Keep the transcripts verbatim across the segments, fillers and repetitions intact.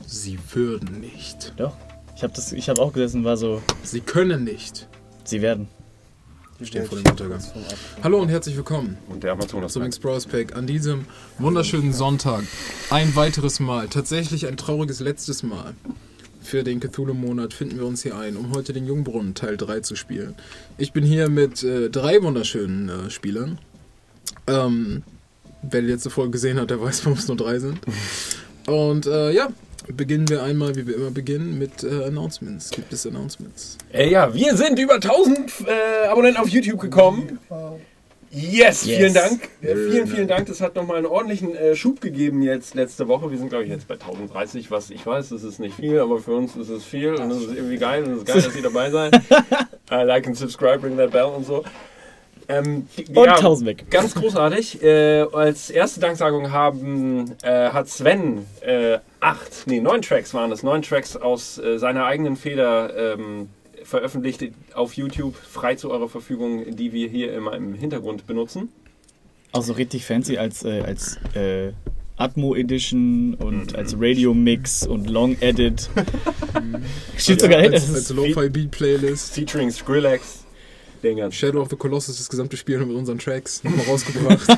Sie würden nicht. Doch. Ich habe das, ich habe auch gesessen und war so. Sie können nicht. Sie werden. Wir stehen vor dem Untergang. Hallo und herzlich willkommen und der Amazonas zum Explorers Pack an diesem wunderschönen Sonntag. Ein weiteres Mal, tatsächlich ein trauriges letztes Mal. Für den Cthulhu-Monat finden wir uns hier ein, um heute den Jungbrunnen Teil drei zu spielen. Ich bin hier mit äh, drei wunderschönen äh, Spielern. Ähm, wer die letzte Folge gesehen hat, der weiß, warum es nur drei sind. Und äh, ja, beginnen wir einmal, wie wir immer beginnen, mit äh, Announcements. Gibt es Announcements? Äh, ja, wir sind über tausend äh, Abonnenten auf YouTube gekommen. Yes, yes. Vielen Dank. Äh, vielen, vielen Dank. Das hat nochmal einen ordentlichen äh, Schub gegeben jetzt letzte Woche. Wir sind, glaube ich, jetzt bei tausenddreißig, was ich weiß, das ist nicht viel, aber für uns ist es viel und es ist irgendwie geil und es ist geil, dass ihr dabei seid. uh, like and subscribe, ring that bell und so. Ähm, und ja, tausend weg. Ganz großartig. Äh, als erste Danksagung haben, äh, hat Sven äh, acht, nee, neun Tracks waren es, neun Tracks aus äh, seiner eigenen Feder ähm, veröffentlicht auf YouTube, frei zu eurer Verfügung, die wir hier immer im Hintergrund benutzen. Auch so richtig fancy als, äh, als äh, Atmo Edition und mhm. als Radio Mix und Long Edit. Steht ja, sogar hin. Als, als Lo-Fi Beat Playlist. Featuring Skrillex. Shadow of the Colossus, das gesamte Spiel mit unseren Tracks nochmal rausgebracht.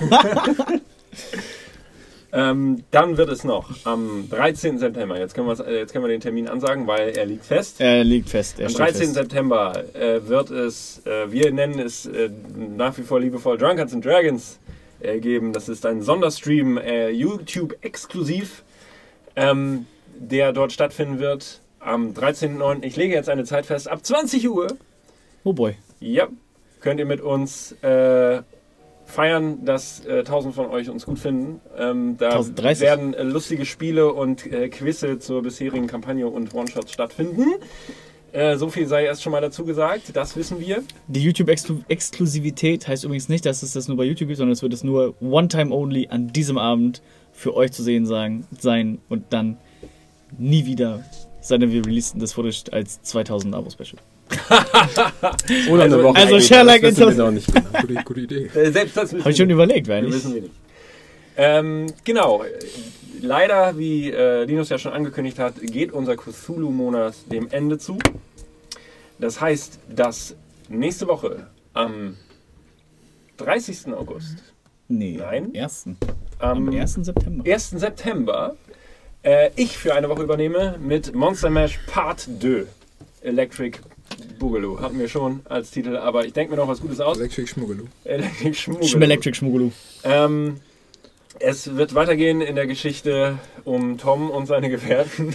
ähm, dann wird es noch am dreizehnten September, jetzt können, jetzt können wir den Termin ansagen, weil er liegt fest. Er liegt fest. Er am dreizehnten September äh, wird es, äh, wir nennen es äh, nach wie vor liebevoll Drunkards and Dragons äh, geben. Das ist ein Sonderstream, äh, YouTube-exklusiv, ähm, der dort stattfinden wird am dreizehnten neunten Ich lege jetzt eine Zeit fest, ab zwanzig Uhr. Oh boy. Ja, könnt ihr mit uns äh, feiern, dass äh, tausend von euch uns gut finden. Ähm, da tausenddreißig werden äh, lustige Spiele und äh, Quizze zur bisherigen Kampagne und One-Shots stattfinden. Äh, so viel sei erst schon mal dazu gesagt, das wissen wir. Die YouTube-Exklusivität heißt übrigens nicht, dass es das nur bei YouTube gibt, sondern es wird es nur One-Time-Only an diesem Abend für euch zu sehen sein, sein und dann nie wieder, seitdem wir releasen das Footage als zweitausend Abo-Special. Oder eine also, Woche also share like das wissen wir noch nicht genau. gute, gute Idee. Selbst das habe ich schon überlegt, weil nicht. Wissen wir nicht. Ähm, genau. Leider, wie äh, Linus ja schon angekündigt hat, geht unser Cthulhu-Monat dem Ende zu. Das heißt, dass nächste Woche am dreißigsten August. Nee, Nein. ersten Am, am ersten September. ersten September äh, ich für eine Woche übernehme mit Monster Mash Part zwei. Electric Boogaloo hatten wir schon als Titel, aber ich denke mir noch was Gutes aus. Electric Schmuggeloo. Electric Schmuggeloo. Schmelectric Schmuggeloo. Ähm, es wird weitergehen in der Geschichte um Tom und seine Gefährten.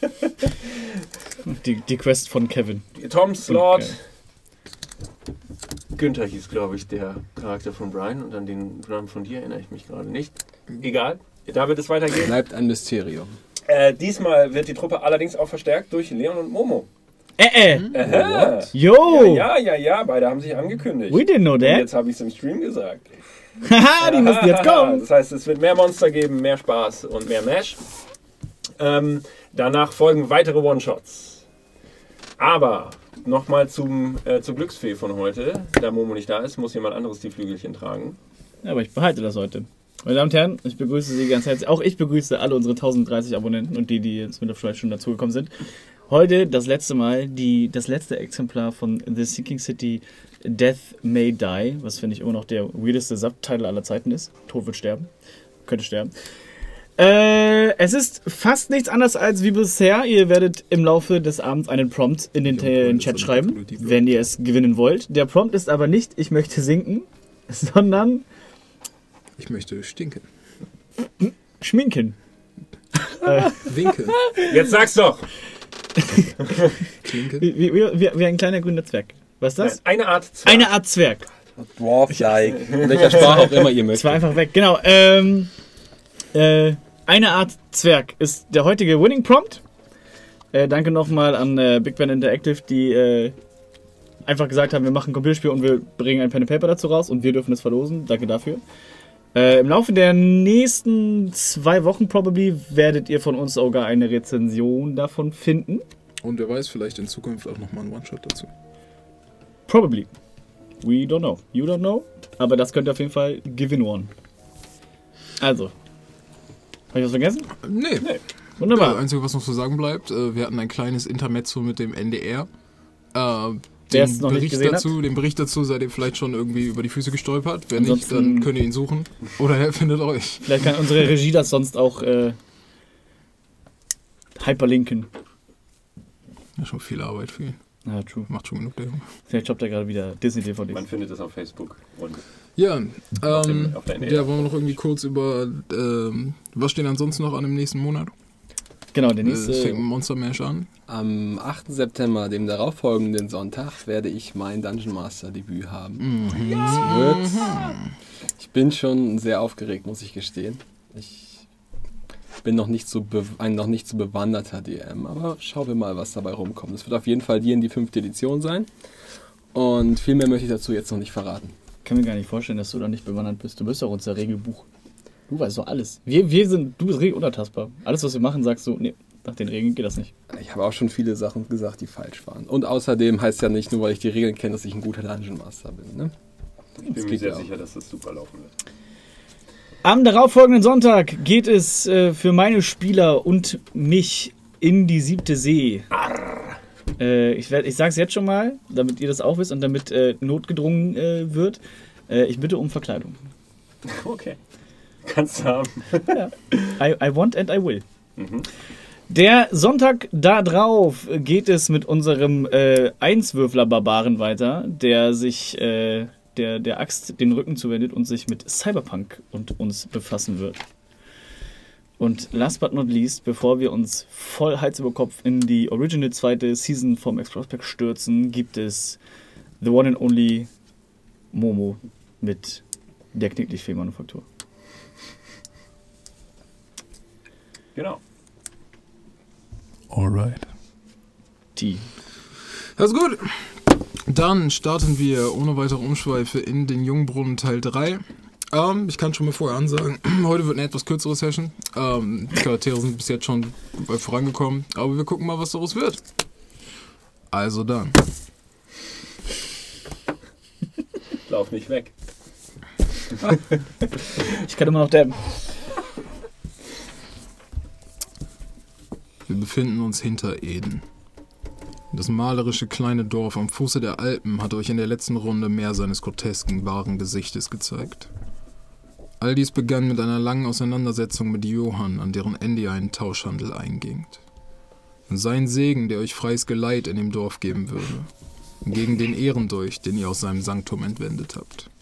die, die Quest von Kevin. Tom Slot. Okay. Günther hieß, glaube ich, der Charakter von Brian und an den Namen von dir erinnere ich mich gerade nicht. Egal, da wird es weitergehen. Bleibt ein Mysterium. Äh, diesmal wird die Truppe allerdings auch verstärkt durch Leon und Momo. Äh, äh. Aha. Yo. Ja, ja, ja, ja, beide haben sich angekündigt. We didn't know that. Und jetzt habe ich es im Stream gesagt. Haha, die müssen jetzt kommen. Das heißt, es wird mehr Monster geben, mehr Spaß und mehr Mash. Ähm, danach folgen weitere One-Shots. Aber nochmal zum äh, zur Glücksfee von heute. Da Momo nicht da ist, muss jemand anderes die Flügelchen tragen. Ja, aber ich behalte das heute. Meine Damen und Herren, ich begrüße Sie ganz herzlich. Auch ich begrüße alle unsere tausenddreißig Abonnenten und die, die jetzt mit der Fleisch schon dazugekommen sind. Heute das letzte Mal, die, das letzte Exemplar von The Sinking City Death May Die, was finde ich immer noch der weirdeste Subtitle aller Zeiten ist. Tod wird sterben. Könnte sterben. Äh, es ist fast nichts anderes als wie bisher. Ihr werdet im Laufe des Abends einen Prompt in den, in den Chat schreiben, wenn ihr es gewinnen wollt. Der Prompt ist aber nicht, ich möchte sinken, sondern... Ich möchte stinken. Schminken. äh. Winken. Jetzt sag's doch! wie, wie, wie, wie ein kleiner grüner Zwerg. Was ist das? Eine Art Zwerg. Eine Art Zwerg. Dwarf-like. In welcher Sprache auch immer ihr möchtet. Es war einfach weg. Genau. Ähm, äh, eine Art Zwerg ist der heutige Winning Prompt. Äh, danke nochmal an äh, Big Ben Interactive, die äh, einfach gesagt haben, wir machen ein Computerspiel und wir bringen ein Pen and Paper dazu raus und wir dürfen es verlosen. Danke dafür. Äh, Im Laufe der nächsten zwei Wochen probably werdet ihr von uns sogar eine Rezension davon finden. Und wer weiß, vielleicht in Zukunft auch nochmal ein One-Shot dazu. Probably. We don't know. You don't know. Aber das könnt ihr auf jeden Fall gewinnen. Also. Habe ich was vergessen? Nee. nee. Wunderbar. Das Einzige, was noch zu sagen bleibt, äh, wir hatten ein kleines Intermezzo mit dem N D R. Äh, Wer es den, noch nicht Bericht gesehen dazu, den Bericht dazu seid ihr vielleicht schon irgendwie über die Füße gestolpert. Wenn nicht, Ansonsten- dann könnt ihr ihn suchen. Oder er findet euch. Vielleicht kann unsere Regie das sonst auch äh, hyperlinken. Ja, schon viel Arbeit für ihn. Ja, true. Macht schon genug, der Junge. Vielleicht shoppt er gerade wieder Disney-D V Ds. Man findet es auf Facebook. Und Ja, Auf dem- ähm, auf der N D R. ja, wollen wir noch irgendwie kurz über, ähm, was steht ansonsten noch an im nächsten Monat? Genau, der Äh, Es nächste. fängt mit Monster Mash an. Am achten September, dem darauffolgenden Sonntag, werde ich mein Dungeon Master Debüt haben. Mhm. Es wird, ich bin schon sehr aufgeregt, muss ich gestehen. Ich bin noch nicht so be- ein noch nicht so bewanderter D M, aber schauen wir mal, was dabei rumkommt. Es wird auf jeden Fall die in die fünfte Edition sein. Und viel mehr möchte ich dazu jetzt noch nicht verraten. Ich kann mir gar nicht vorstellen, dass du da nicht bewandert bist. Du bist doch unser Regelbuch. Du weißt doch alles. Wir, wir sind, du bist regel unantastbar. Alles, was wir machen, sagst du, nee, nach den Regeln geht das nicht. Ich habe auch schon viele Sachen gesagt, die falsch waren. Und außerdem heißt ja nicht nur, weil ich die Regeln kenne, dass ich ein guter Dungeon Master bin. Ne? ich bin Das mir geht sehr ja auch. sicher, dass das super laufen wird. Am darauffolgenden Sonntag geht es äh, für meine Spieler und mich in die siebte See. Äh, ich werd, ich sage es jetzt schon mal, damit ihr das auch wisst und damit äh, notgedrungen äh, wird. Äh, ich bitte um Verkleidung. Okay. Kannst du haben. I, I want and I will. Der Sonntag da drauf geht es mit unserem äh, Einswürfler-Barbaren weiter, der sich äh, der, der Axt den Rücken zuwendet und sich mit Cyberpunk und uns befassen wird. Und last but not least, bevor wir uns voll Hals über Kopf in die Original zweite Season vom X-Prospect stürzen, gibt es The One and Only Momo mit der Knicklichtfee-Manufaktur. Genau. Alright. Die. Das ist gut. Dann starten wir ohne weitere Umschweife in den Jungbrunnen Teil drei. Ähm, ich kann schon mal vorher ansagen, heute wird eine etwas kürzere Session. Ähm, die Charaktere sind bis jetzt schon weit vorangekommen, aber wir gucken mal, was daraus wird. Also dann. Lauf nicht weg. Ich kann immer noch dabben. Wir befinden uns hinter Eden. Das malerische kleine Dorf am Fuße der Alpen hat euch in der letzten Runde mehr seines grotesken, wahren Gesichtes gezeigt. All dies begann mit einer langen Auseinandersetzung mit Johann, an deren Ende ihr einen Tauschhandel eingingt. Sein Segen, der euch freies Geleit in dem Dorf geben würde, gegen den Ehrendolch, den ihr aus seinem Sanktum entwendet habt.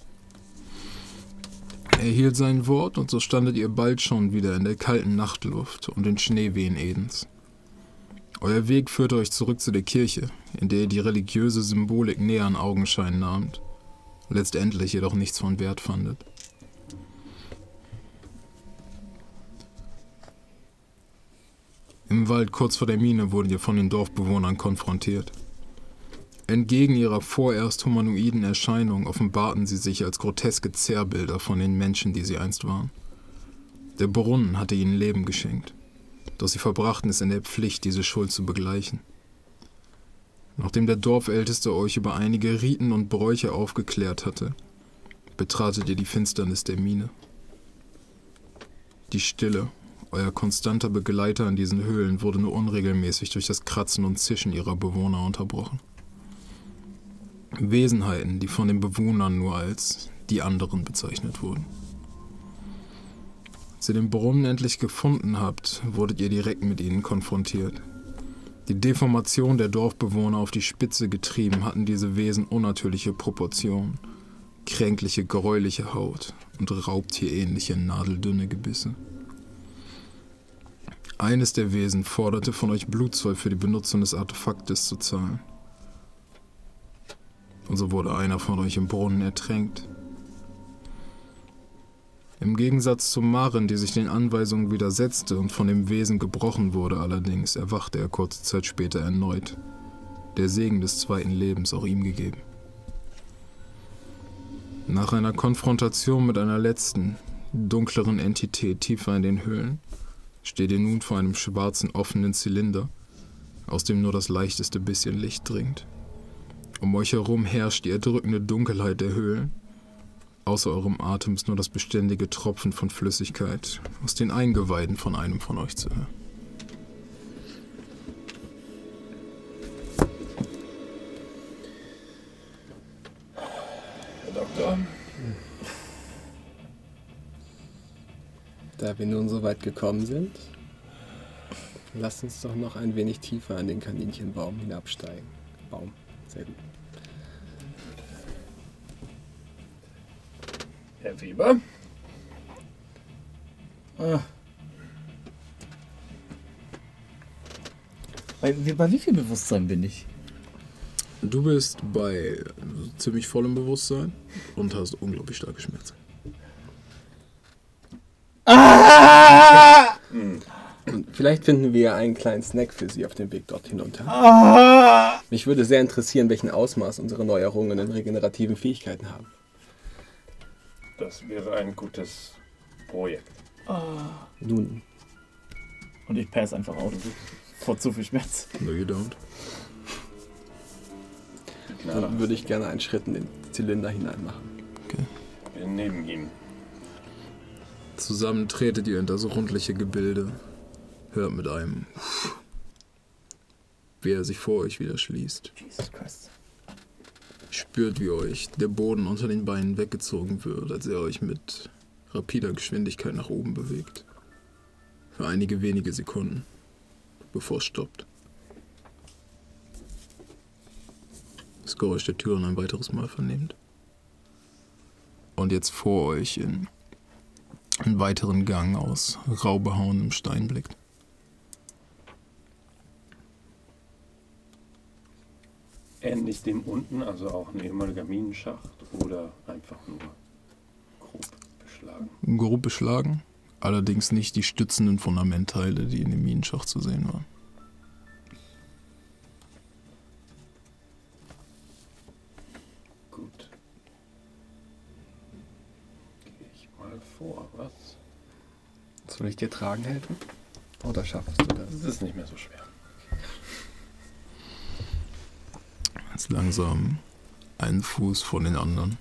Er hielt sein Wort und so standet ihr bald schon wieder in der kalten Nachtluft und den Schneewehen Edens. Euer Weg führte euch zurück zu der Kirche, in der ihr die religiöse Symbolik näher an Augenschein nahmt, letztendlich jedoch nichts von Wert fandet. Im Wald kurz vor der Mine wurdet ihr von den Dorfbewohnern konfrontiert. Entgegen ihrer vorerst humanoiden Erscheinung offenbarten sie sich als groteske Zerrbilder von den Menschen, die sie einst waren. Der Brunnen hatte ihnen Leben geschenkt, doch sie verbrachten es in der Pflicht, diese Schuld zu begleichen. Nachdem der Dorfälteste euch über einige Riten und Bräuche aufgeklärt hatte, betratet ihr die Finsternis der Mine. Die Stille, euer konstanter Begleiter in diesen Höhlen, wurde nur unregelmäßig durch das Kratzen und Zischen ihrer Bewohner unterbrochen. Wesenheiten, die von den Bewohnern nur als die anderen bezeichnet wurden. Als ihr den Brunnen endlich gefunden habt, wurdet ihr direkt mit ihnen konfrontiert. Die Deformation der Dorfbewohner auf die Spitze getrieben hatten diese Wesen unnatürliche Proportionen, kränkliche, gräuliche Haut und raubtierähnliche, nadeldünne Gebisse. Eines der Wesen forderte von euch Blutzoll für die Benutzung des Artefaktes zu zahlen. Und so wurde einer von euch im Brunnen ertränkt. Im Gegensatz zu Maren, die sich den Anweisungen widersetzte und von dem Wesen gebrochen wurde allerdings, erwachte er kurze Zeit später erneut. Der Segen des zweiten Lebens auch ihm gegeben. Nach einer Konfrontation mit einer letzten, dunkleren Entität tiefer in den Höhlen, steht ihr nun vor einem schwarzen, offenen Zylinder, aus dem nur das leichteste bisschen Licht dringt. Um euch herum herrscht die erdrückende Dunkelheit der Höhlen. Außer eurem Atem ist nur das beständige Tropfen von Flüssigkeit aus den Eingeweiden von einem von euch zu hören. Da wir nun so weit gekommen sind, lasst uns doch noch ein wenig tiefer an den Kaninchenbaum hinabsteigen. Baum, sehr gut. Herr Weber? Ah. Bei, wie- bei wie viel Bewusstsein bin ich? Du bist bei ziemlich vollem Bewusstsein und hast unglaublich starke Schmerzen. Und vielleicht finden wir einen kleinen Snack für Sie auf dem Weg dort hinunter. Ah! Mich würde sehr interessieren, welchen Ausmaß unsere Neuerungen in regenerativen Fähigkeiten haben. Das wäre ein gutes Projekt. Nun, Und ich pass einfach out. Vor zu viel Schmerz. No, you don't. dann würde ich gerne einen Schritt in den Zylinder hinein machen. Okay. Wir nehmen ihn. Zusammen tretet ihr in das rundliche Gebilde. Hört mit einem, wie er sich vor euch wieder schließt. Jesus Christ. Spürt, wie euch der Boden unter den Beinen weggezogen wird, als er euch mit rapider Geschwindigkeit nach oben bewegt. Für einige wenige Sekunden, bevor es stoppt. Das Geräusch der Türen ein weiteres Mal vernehmt. Und jetzt vor euch in einen weiteren Gang aus rau behauenem Stein blickt. Ähnlich dem unten, also auch ein ehemaliger Minenschacht oder einfach nur grob beschlagen. Grob beschlagen, allerdings nicht die stützenden Fundamentteile, die in dem Minenschacht zu sehen waren. Gut. Gehe ich mal vor, was? Soll ich dir tragen helfen? Oder schaffst du das? Das ist nicht mehr so schwer. Jetzt langsam einen Fuß vor den anderen.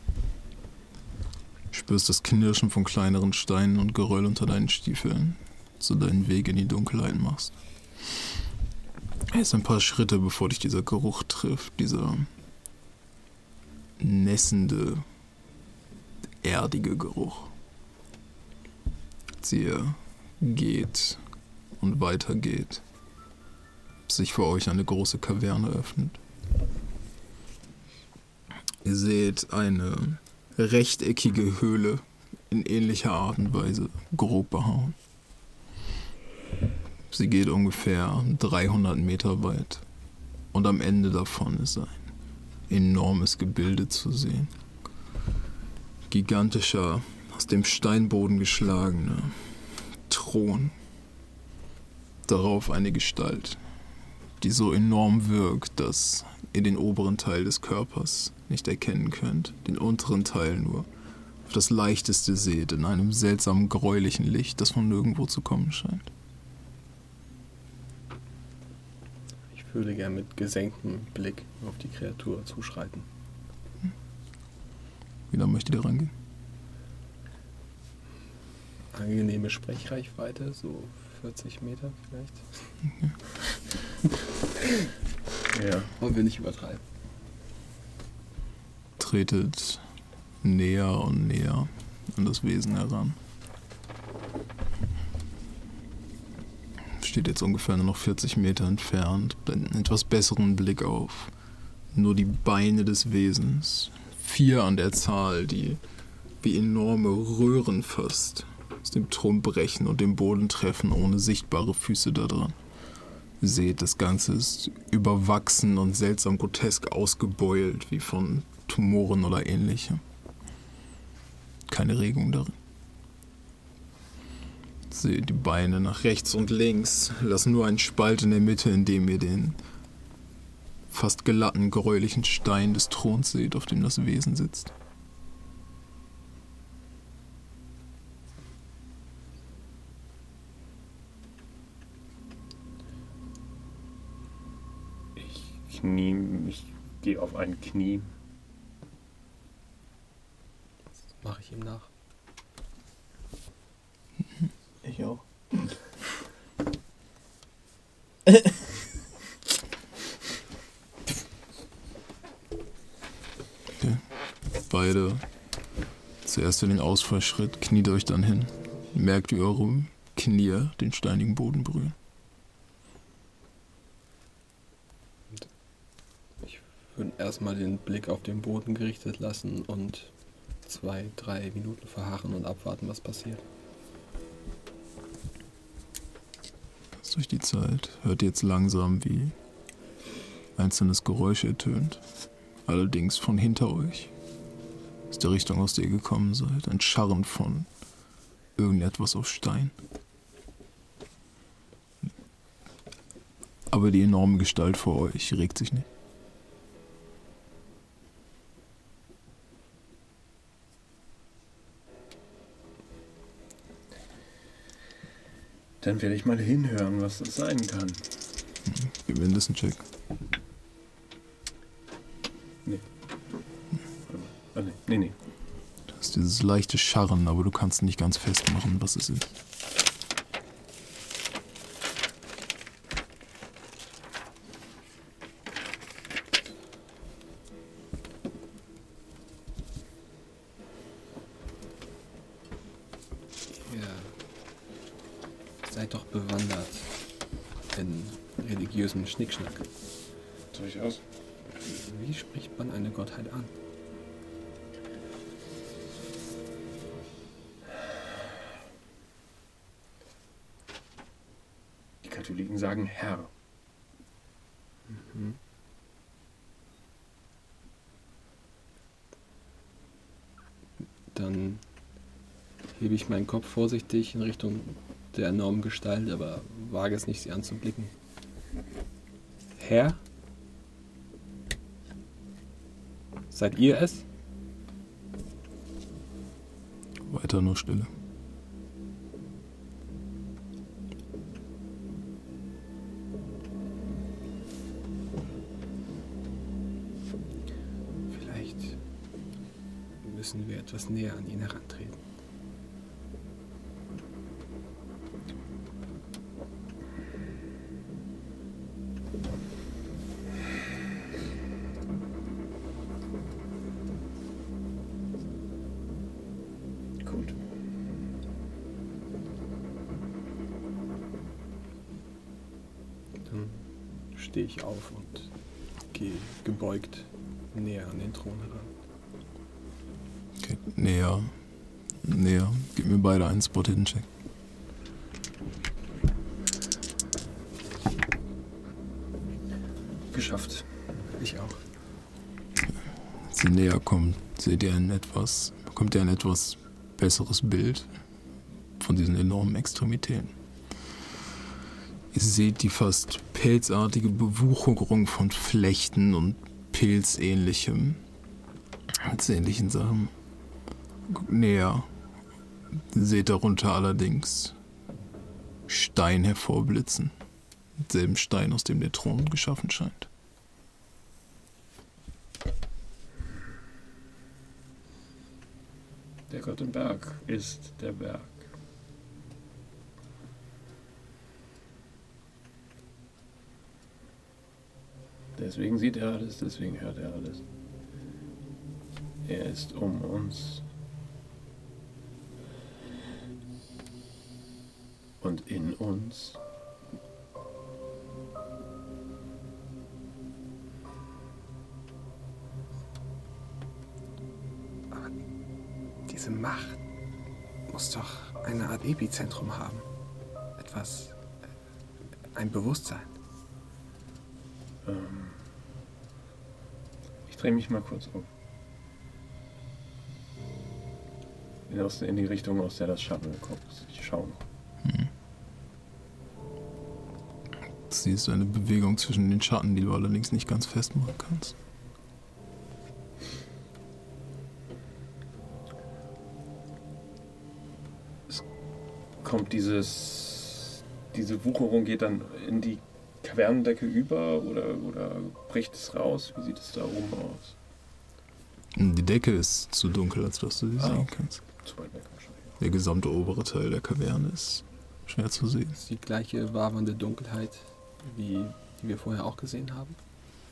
Spürst das Knirschen von kleineren Steinen und Geröll unter deinen Stiefeln, als du deinen Weg in die Dunkelheit machst. Erst ein paar Schritte, bevor dich dieser Geruch trifft, dieser nässende, erdige Geruch. Als ihr geht und weitergeht, bis sich vor euch eine große Kaverne öffnet. Ihr seht eine rechteckige Höhle in ähnlicher Art und Weise grob behauen. Sie geht ungefähr dreihundert Meter weit und am Ende davon ist ein enormes Gebilde zu sehen. Gigantischer, aus dem Steinboden geschlagener Thron. Darauf eine Gestalt, die so enorm wirkt, dass ihr den oberen Teil des Körpers nicht erkennen könnt, den unteren Teil nur auf das Leichteste seht, in einem seltsamen gräulichen Licht, das von nirgendwo zu kommen scheint. Ich würde gern mit gesenktem Blick auf die Kreatur zuschreiten. Wie lange möchtet ihr rangehen? Angenehme Sprechreichweite, so vierzig Meter vielleicht. Ja. Wollen wir nicht übertreiben. Tretet näher und näher an das Wesen heran. Steht jetzt ungefähr nur noch vierzig Meter entfernt, einen etwas besseren Blick auf nur die Beine des Wesens. Vier an der Zahl, die wie enorme Röhren fast aus dem Thron brechen und den Boden treffen, ohne sichtbare Füße da dran. Seht, das Ganze ist überwachsen und seltsam grotesk ausgebeult, wie von Tumoren oder ähnlichem. Keine Regung darin. Seht die Beine nach rechts und links, lassen nur einen Spalt in der Mitte, in dem ihr den fast glatten, gräulichen Stein des Throns seht, auf dem das Wesen sitzt. Ich knie, ich gehe auf ein Knie. Mache ich ihm nach. Ich auch. Okay. Beide zuerst für den Ausfallschritt, kniet euch dann hin. Merkt, wie eure Knie den steinigen Boden berühren. Ich würde erstmal den Blick auf den Boden gerichtet lassen und zwei, drei Minuten verharren und abwarten, was passiert. Durch die Zeit hört ihr jetzt langsam, wie einzelnes Geräusch ertönt. Allerdings von hinter euch, aus der Richtung, aus der ihr gekommen seid, ein Scharren von irgendetwas auf Stein. Aber die enorme Gestalt vor euch regt sich nicht. Dann werde ich mal hinhören, was das sein kann. Gib mir einen Listen-Check. Nee. Ah, nee, nee, nee. Das ist dieses leichte Scharren, aber du kannst nicht ganz festmachen, was es ist. Seid doch bewandert in religiösen Schnickschnack. Durchaus. Wie spricht man eine Gottheit an? Die Katholiken sagen Herr. Mhm. Dann hebe ich meinen Kopf vorsichtig in Richtung der enormen Gestalt, aber wage es nicht, sie anzublicken. Herr? Seid ihr es? Weiter nur Stille. Vielleicht müssen wir etwas näher an ihn herantreten. Gut. Dann stehe ich auf und gehe gebeugt näher an den Thron heran. Okay, näher. Näher. Gib mir beide einen Spot-Hidden-Check. Geschafft. Ich auch. Als ihr näher kommt, seht ihr ein etwas, bekommt ihr ein etwas besseres Bild von diesen enormen Extremitäten. Ihr seht die fast pelzartige Bewucherung von Flechten und Pilzähnlichem, als ähnlichen Sachen. Guckt näher. Seht darunter allerdings Stein hervorblitzen. Denselben Stein, aus dem der Thron geschaffen scheint. Der Gott im Berg ist der Berg. Deswegen sieht er alles, deswegen hört er alles. Er ist um uns und in uns. Aber diese Macht muss doch eine Art Epizentrum haben. Etwas, ein Bewusstsein. Ähm ich drehe mich mal kurz um. In, aus, in die Richtung, aus der das Schatten gekommen ist. Ich schaue noch. Hm. Siehst du eine Bewegung zwischen den Schatten, die du allerdings nicht ganz festmachen kannst. Es kommt dieses, diese Wucherung geht dann in die Kavernendecke über oder, oder bricht es raus? Wie sieht es da oben aus? Die Decke ist zu dunkel, als dass du sie Ah, sehen okay. kannst. Zu weit weg wahrscheinlich. Der gesamte obere Teil der Kaverne ist schwer zu sehen. Das ist die gleiche wabernde Dunkelheit, wie die wir vorher auch gesehen haben.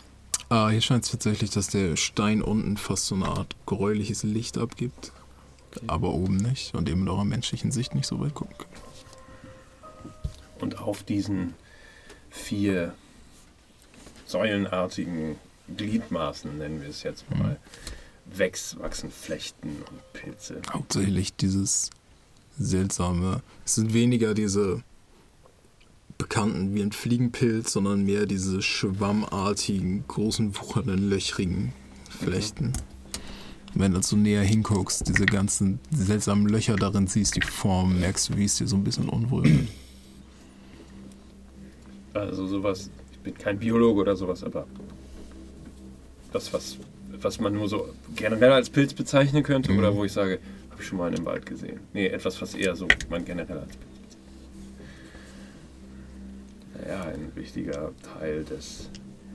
Ah, hier scheint es tatsächlich, dass der Stein unten fast so eine Art gräuliches Licht abgibt. aber oben nicht und eben mit eurer menschlichen Sicht nicht so weit gucken könnt. Und auf diesen vier säulenartigen Gliedmaßen, nennen wir es jetzt mal, mhm. wächst, wachsen Flechten und Pilze. Hauptsächlich dieses seltsame, es sind weniger diese bekannten wie ein Fliegenpilz, sondern mehr diese schwammartigen, großen, wuchernden, löchrigen Flechten. Mhm. Wenn du so näher hinguckst, diese ganzen seltsamen Löcher darin siehst, die Form, merkst du, wie es dir so ein bisschen unwohl wird. Also sowas, ich bin kein Biologe oder sowas, aber das, was, was man nur so generell als Pilz bezeichnen könnte, mhm. oder wo ich sage, habe ich schon mal in einem Wald gesehen. Nee, etwas, was eher so man generell als Pilz bezeichnet. Naja, ein wichtiger Teil des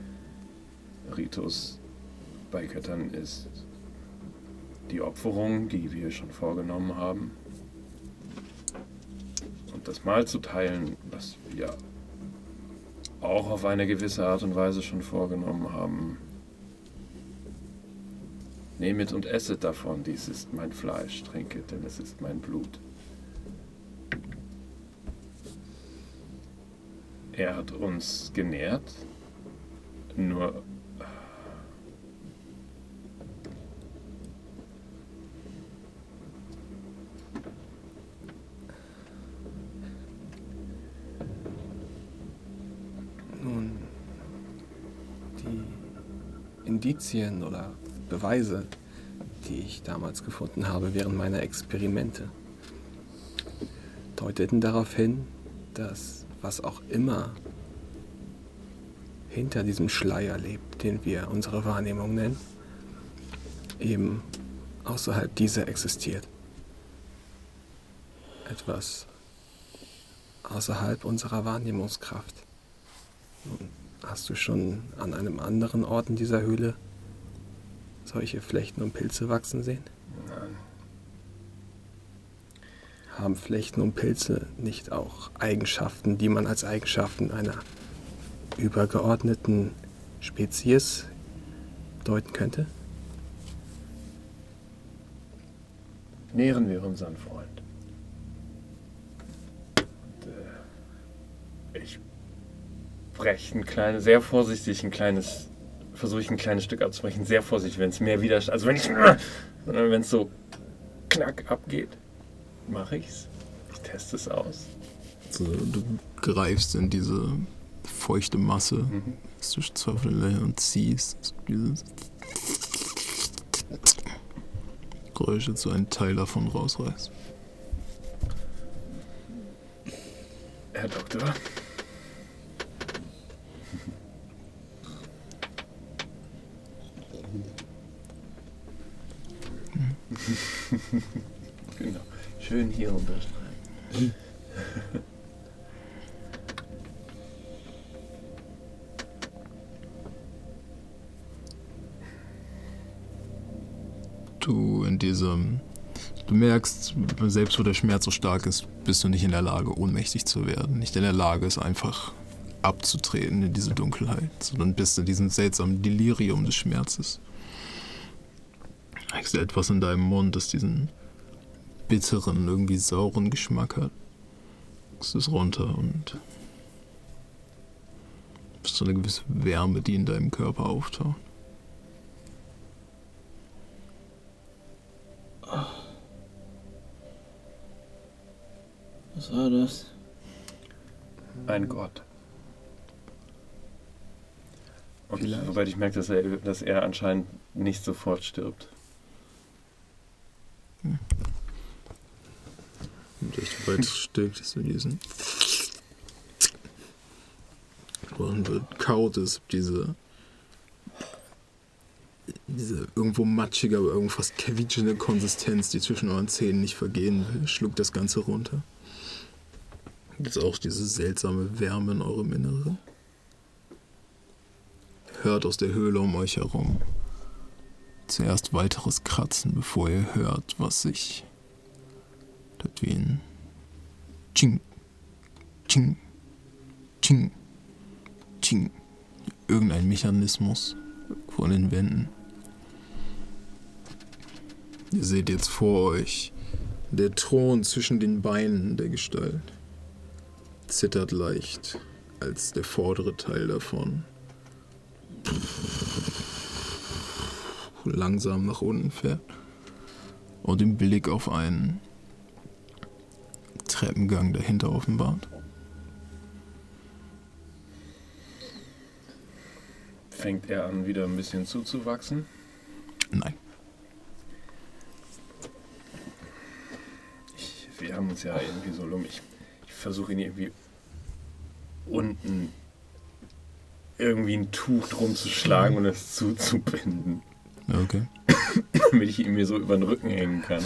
Ritus bei Göttern ist die Opferung, die wir schon vorgenommen haben. Und das Mahl zu teilen, was wir auch auf eine gewisse Art und Weise schon vorgenommen haben. Nehmet und esset davon, dies ist mein Fleisch, trinket, denn es ist mein Blut. Er hat uns genährt, nur Nun, die Indizien oder Beweise, die ich damals gefunden habe während meiner Experimente, deuteten darauf hin, dass was auch immer hinter diesem Schleier lebt, den wir unsere Wahrnehmung nennen, eben außerhalb dieser existiert. Etwas außerhalb unserer Wahrnehmungskraft. Hast du schon an einem anderen Ort in dieser Höhle solche Flechten und Pilze wachsen sehen? Nein. Haben Flechten und Pilze nicht auch Eigenschaften, die man als Eigenschaften einer übergeordneten Spezies deuten könnte? Nähren wir unseren Freund. Und, äh, ich breche ein kleines, sehr vorsichtig ein kleines, versuche ich ein kleines Stück abzubrechen, sehr vorsichtig, wenn es mehr Widerstand, also wenn ich, sondern wenn es so knack abgeht, mache ich's. Ich teste es aus. Also, du greifst in diese feuchte Masse, mhm. zwischen zwei und ziehst dieses Geräusche zu einem Teil davon rausreißt. Herr Doktor. Genau. Schön hier unterstreichen. Du in diesem, du merkst, selbst wo der Schmerz so stark ist, bist du nicht in der Lage, ohnmächtig zu werden. Nicht in der Lage, es einfach abzutreten in diese Dunkelheit, sondern bist in diesem seltsamen Delirium des Schmerzes. Du merkst etwas in deinem Mund, das diesen bitteren, irgendwie sauren Geschmack hat. Es ist runter und es ist so eine gewisse Wärme, die in deinem Körper auftaucht. Was war das? Ein Gott. Und Vielleicht. soweit ich merke, dass er, dass er anscheinend nicht sofort stirbt. Hm. Und echt weit stirbt es in diesen. Und wird kaut ist, diese. Diese irgendwo matschige, aber irgendwas quietschende Konsistenz, die zwischen euren Zähnen nicht vergehen will, schluckt das Ganze runter. Jetzt auch diese seltsame Wärme in eurem Inneren. Hört aus der Höhle um euch herum. Zuerst weiteres Kratzen, bevor ihr hört, was sich dort wie ein Ching, Ching, Ching, Ching. Irgendein Mechanismus von den Wänden. Ihr seht jetzt vor euch der Thron zwischen den Beinen der Gestalt. Zittert leicht, als der vordere Teil davon langsam nach unten fährt und den Blick auf einen Treppengang dahinter offenbart. Fängt er an, wieder ein bisschen zuzuwachsen? Nein. Ich, wir haben uns ja irgendwie so lumm. Ich, ich versuche ihn irgendwie unten irgendwie ein Tuch drum zu schlagen und es zuzubinden. Okay. Damit ich ihn mir so über den Rücken hängen kann.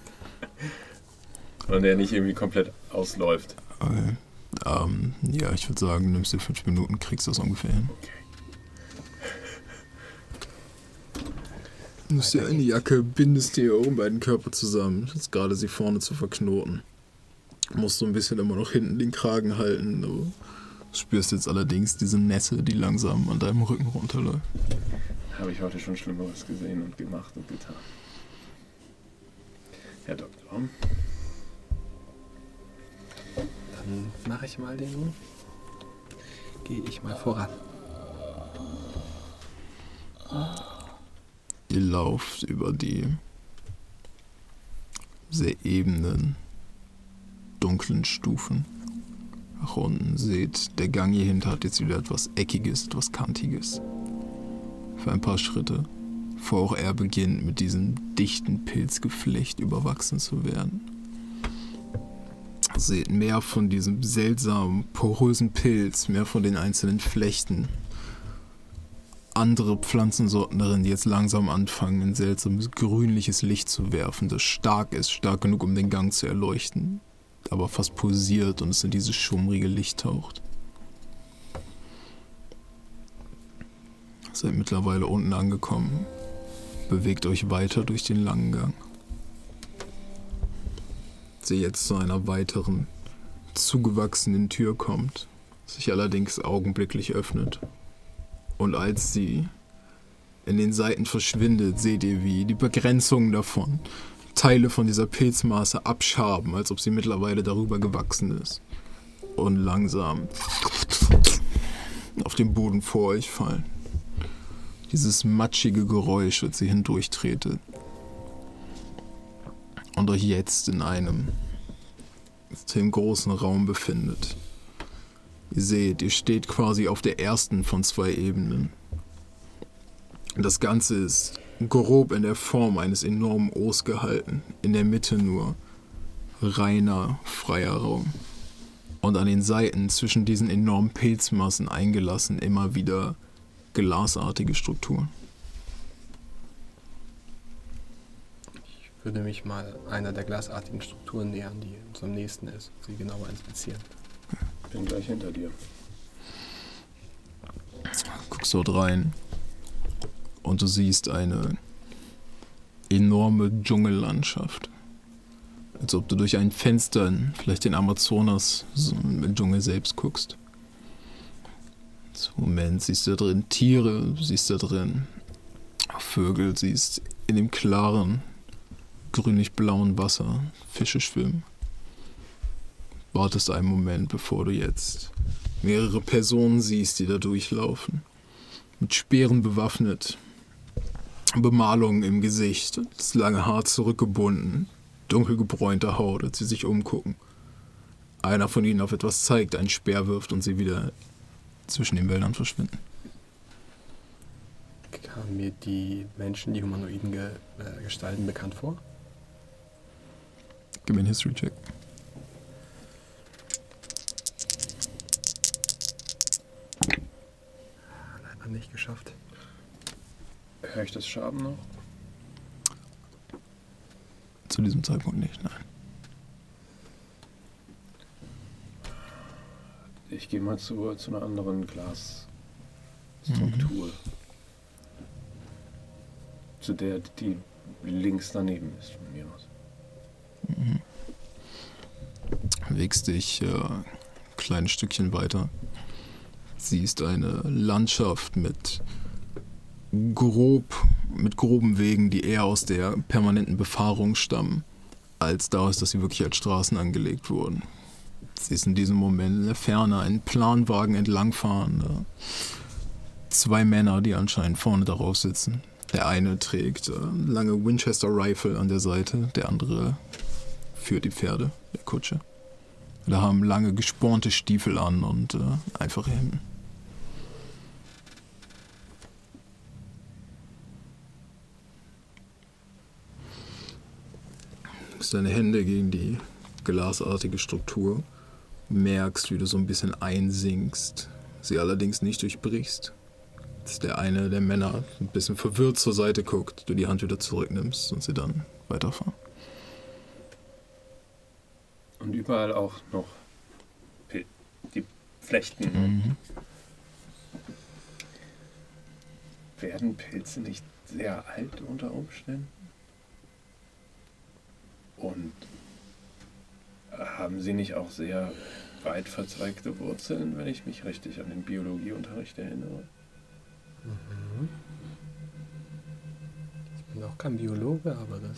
Und er nicht irgendwie komplett ausläuft. Okay. Ähm, ja, ich würde sagen, nimmst du fünf Minuten, kriegst das ungefähr hin. Okay. Du nimmst dir eine Jacke, bindest dir oben beiden Körper zusammen. Jetzt gerade sie vorne zu verknoten. Musst so ein bisschen immer noch hinten den Kragen halten. Du spürst jetzt allerdings diese Nässe, die langsam an deinem Rücken runterläuft. Habe ich heute schon Schlimmeres gesehen und gemacht und getan. Herr Doktor. Dann mache ich mal den. Gehe ich mal voran. Ihr lauft über die sehr ebenen, dunklen Stufen. Nach unten seht, der Gang hier hinter hat jetzt wieder etwas Eckiges, etwas Kantiges. Für ein paar Schritte, bevor auch er beginnt, mit diesem dichten Pilzgeflecht überwachsen zu werden. Seht mehr von diesem seltsamen, porösen Pilz, mehr von den einzelnen Flechten. Andere Pflanzensorten darin, die jetzt langsam anfangen, ein seltsames grünliches Licht zu werfen, das stark ist, stark genug, um den Gang zu erleuchten, aber fast pulsiert und es in dieses schummrige Licht taucht. Seid mittlerweile unten angekommen. Bewegt euch weiter durch den langen Gang. Sie jetzt zu einer weiteren, zugewachsenen Tür kommt, sich allerdings augenblicklich öffnet. Und als sie in den Seiten verschwindet, seht ihr, wie die Begrenzungen davon Teile von dieser Pilzmaße abschaben, als ob sie mittlerweile darüber gewachsen ist. Und langsam auf den Boden vor euch fallen. Dieses matschige Geräusch, das sie hindurchtretet. Und euch jetzt in einem extrem großen Raum befindet. Ihr seht, ihr steht quasi auf der ersten von zwei Ebenen. Das Ganze ist grob in der Form eines enormen O's gehalten. In der Mitte nur reiner, freier Raum. Und an den Seiten zwischen diesen enormen Pilzmassen eingelassen immer wieder glasartige Strukturen. Ich würde mich mal einer der glasartigen Strukturen nähern, die uns am nächsten ist, und sie genauer inspizieren. Bin gleich hinter dir. Guckst dort rein und du siehst eine enorme Dschungellandschaft. Als ob du durch ein Fenster in vielleicht den Amazonas so im Dschungel selbst guckst. Zum Moment siehst du da drin Tiere, siehst da drin Vögel, siehst in dem klaren, grünlich-blauen Wasser Fische schwimmen. Wartest einen Moment, bevor du jetzt mehrere Personen siehst, die da durchlaufen. Mit Speeren bewaffnet, Bemalungen im Gesicht, das lange Haar zurückgebunden, dunkel gebräunte Haut, als sie sich umgucken. Einer von ihnen auf etwas zeigt, einen Speer wirft und sie wieder zwischen den Wäldern verschwinden. Kamen mir die Menschen, die humanoiden Ge äh, Gestalten bekannt vor? Gib mir einen History-Check. Leider nicht geschafft. Höre ich das Schaben noch? Zu diesem Zeitpunkt nicht, nein. Ich gehe mal zu, zu einer anderen Glasstruktur. Mhm. Zu der, die links daneben ist von mir aus. Mhm. Bewegst dich äh, ein kleines Stückchen weiter. Siehst eine Landschaft mit grob mit groben Wegen, die eher aus der permanenten Befahrung stammen, als daraus, dass sie wirklich als Straßen angelegt wurden. Siehst in diesem Moment in der Ferne einen Planwagen entlangfahren. Da zwei Männer, die anscheinend vorne darauf sitzen. Der eine trägt äh, lange Winchester Rifle an der Seite, der andere führt die Pferde, der Kutsche. Da haben lange gespornte Stiefel an und äh, einfache Hemden. Du legst deine Hände gegen die glasartige Struktur, merkst, wie du so ein bisschen einsinkst, sie allerdings nicht durchbrichst. Dass der eine der Männer ein bisschen verwirrt zur Seite guckt, du die Hand wieder zurücknimmst und sie dann weiterfahren. Und überall auch noch Pil- die Flechten. Mhm. Werden Pilze nicht sehr alt unter Umständen? Und haben sie nicht auch sehr weit verzweigte Wurzeln, wenn ich mich richtig an den Biologieunterricht erinnere? Mhm. Ich bin auch kein Biologe, aber das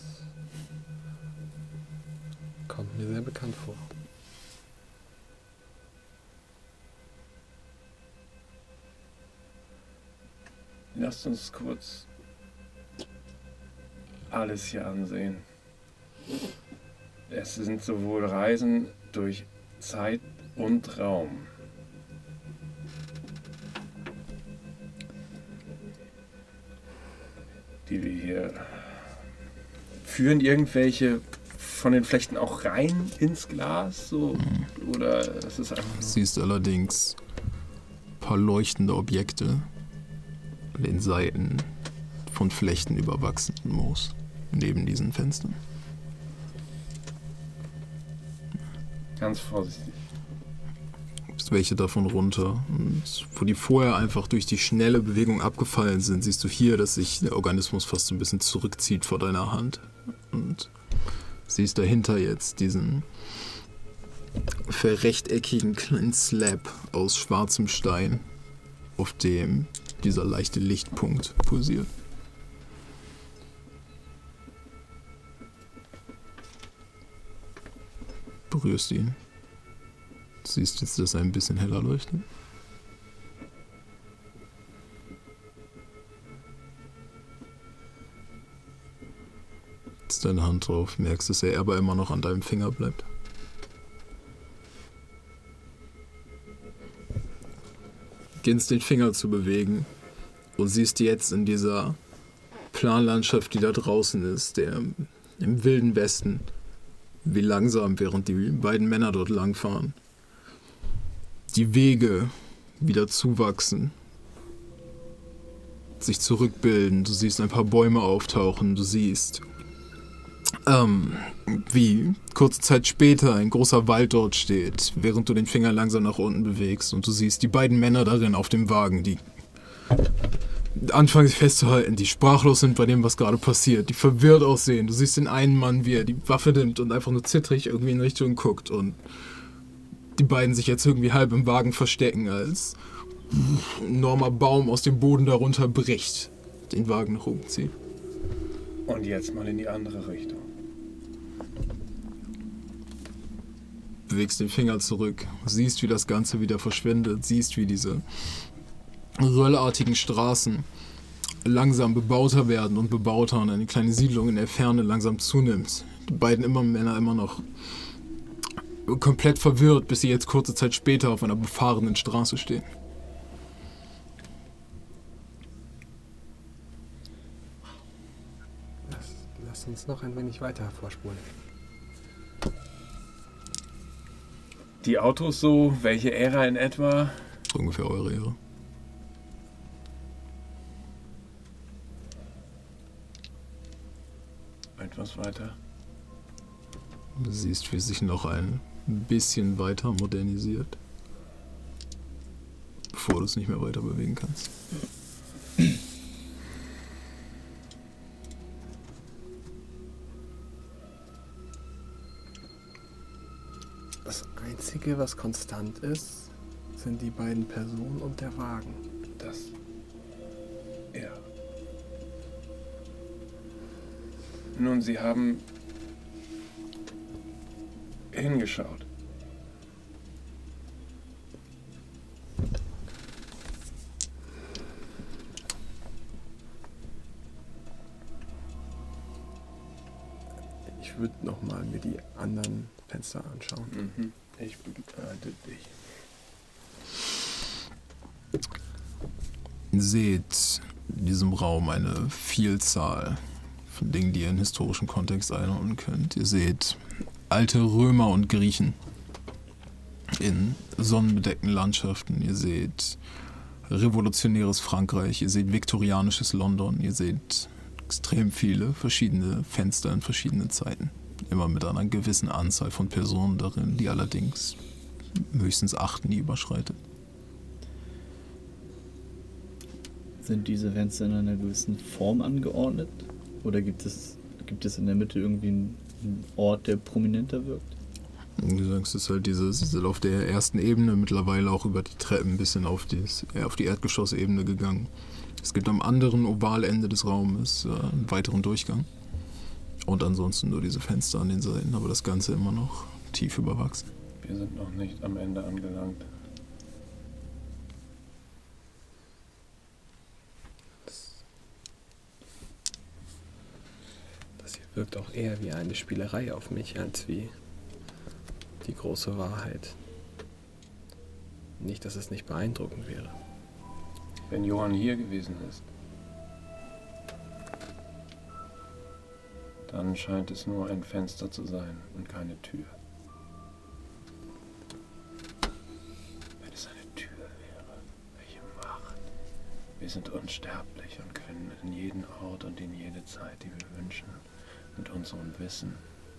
kommt mir sehr bekannt vor. Lasst uns kurz alles hier ansehen. Es sind sowohl Reisen durch Zeit und Raum. Die wir hier führen. Irgendwelche von den Flechten auch rein ins Glas? So? Mhm. Oder ist es einfach Du nur... siehst allerdings ein paar leuchtende Objekte an den Seiten von Flechten überwachsenen Moos neben diesen Fenstern. Ganz vorsichtig. Gibst welche davon runter. Und wo die vorher einfach durch die schnelle Bewegung abgefallen sind, siehst du hier, dass sich der Organismus fast so ein bisschen zurückzieht vor deiner Hand. Und siehst dahinter jetzt diesen verrechteckigen kleinen Slab aus schwarzem Stein, auf dem dieser leichte Lichtpunkt pulsiert. Berührst ihn. Du siehst jetzt, dass er ein bisschen heller leuchtet. Jetzt deine Hand drauf, merkst, dass er aber immer noch an deinem Finger bleibt. Beginnst den Finger zu bewegen und siehst jetzt in dieser Planlandschaft, die da draußen ist, der im wilden Westen, wie langsam, während die beiden Männer dort langfahren, die Wege wieder zuwachsen, sich zurückbilden. Du siehst ein paar Bäume auftauchen, du siehst, ähm, wie kurze Zeit später ein großer Wald dort steht, während du den Finger langsam nach unten bewegst und du siehst die beiden Männer darin auf dem Wagen, die anfangen sich festzuhalten, die sprachlos sind bei dem, was gerade passiert, die verwirrt aussehen. Du siehst den einen Mann, wie er die Waffe nimmt und einfach nur zittrig irgendwie in Richtung guckt und die beiden sich jetzt irgendwie halb im Wagen verstecken, als ein enormer Baum aus dem Boden darunter bricht, den Wagen nach oben zieht. Und jetzt mal in die andere Richtung. Bewegst den Finger zurück, siehst, wie das Ganze wieder verschwindet, siehst, wie diese röllartigen Straßen langsam bebauter werden und bebauter und eine kleine Siedlung in der Ferne langsam zunimmt. Die beiden immer Männer immer noch komplett verwirrt, bis sie jetzt kurze Zeit später auf einer befahrenen Straße stehen. Lass, lass uns noch ein wenig weiter vorspulen. Die Autos so, welche Ära in etwa? Ungefähr eure Ehre. Etwas weiter. Du siehst, wie sich noch ein bisschen weiter modernisiert, bevor du es nicht mehr weiter bewegen kannst. Das Einzige, was konstant ist, sind die beiden Personen und der Wagen. Das. Ja. Nun, Sie haben hingeschaut. Ich würde nochmal mir die anderen Fenster anschauen. Mhm. Ich begleite dich. Ihr seht in diesem Raum eine Vielzahl von Dingen, die ihr in historischen Kontext einordnen könnt. Ihr seht alte Römer und Griechen in sonnenbedeckten Landschaften. Ihr seht revolutionäres Frankreich. Ihr seht viktorianisches London. Ihr seht extrem viele verschiedene Fenster in verschiedenen Zeiten. Immer mit einer gewissen Anzahl von Personen darin, die allerdings höchstens acht nie überschreitet. Sind diese Fenster in einer gewissen Form angeordnet? Oder gibt es, gibt es in der Mitte irgendwie einen Ort, der prominenter wirkt? Wie du sagst, es ist halt dieses, sie sind auf der ersten Ebene, mittlerweile auch über die Treppen ein bisschen auf, dies, äh, auf die Erdgeschossebene gegangen. Es gibt am anderen Ovalende des Raumes äh, einen weiteren Durchgang. Und ansonsten nur diese Fenster an den Seiten, aber das Ganze immer noch tief überwachsen. Wir sind noch nicht am Ende angelangt. Das hier wirkt auch eher wie eine Spielerei auf mich, als wie die große Wahrheit. Nicht, dass es nicht beeindruckend wäre. Wenn Johann hier gewesen ist, dann scheint es nur ein Fenster zu sein und keine Tür. Wenn es eine Tür wäre, welche Macht! Wir sind unsterblich und können in jeden Ort und in jede Zeit, die wir wünschen, mit unserem Wissen.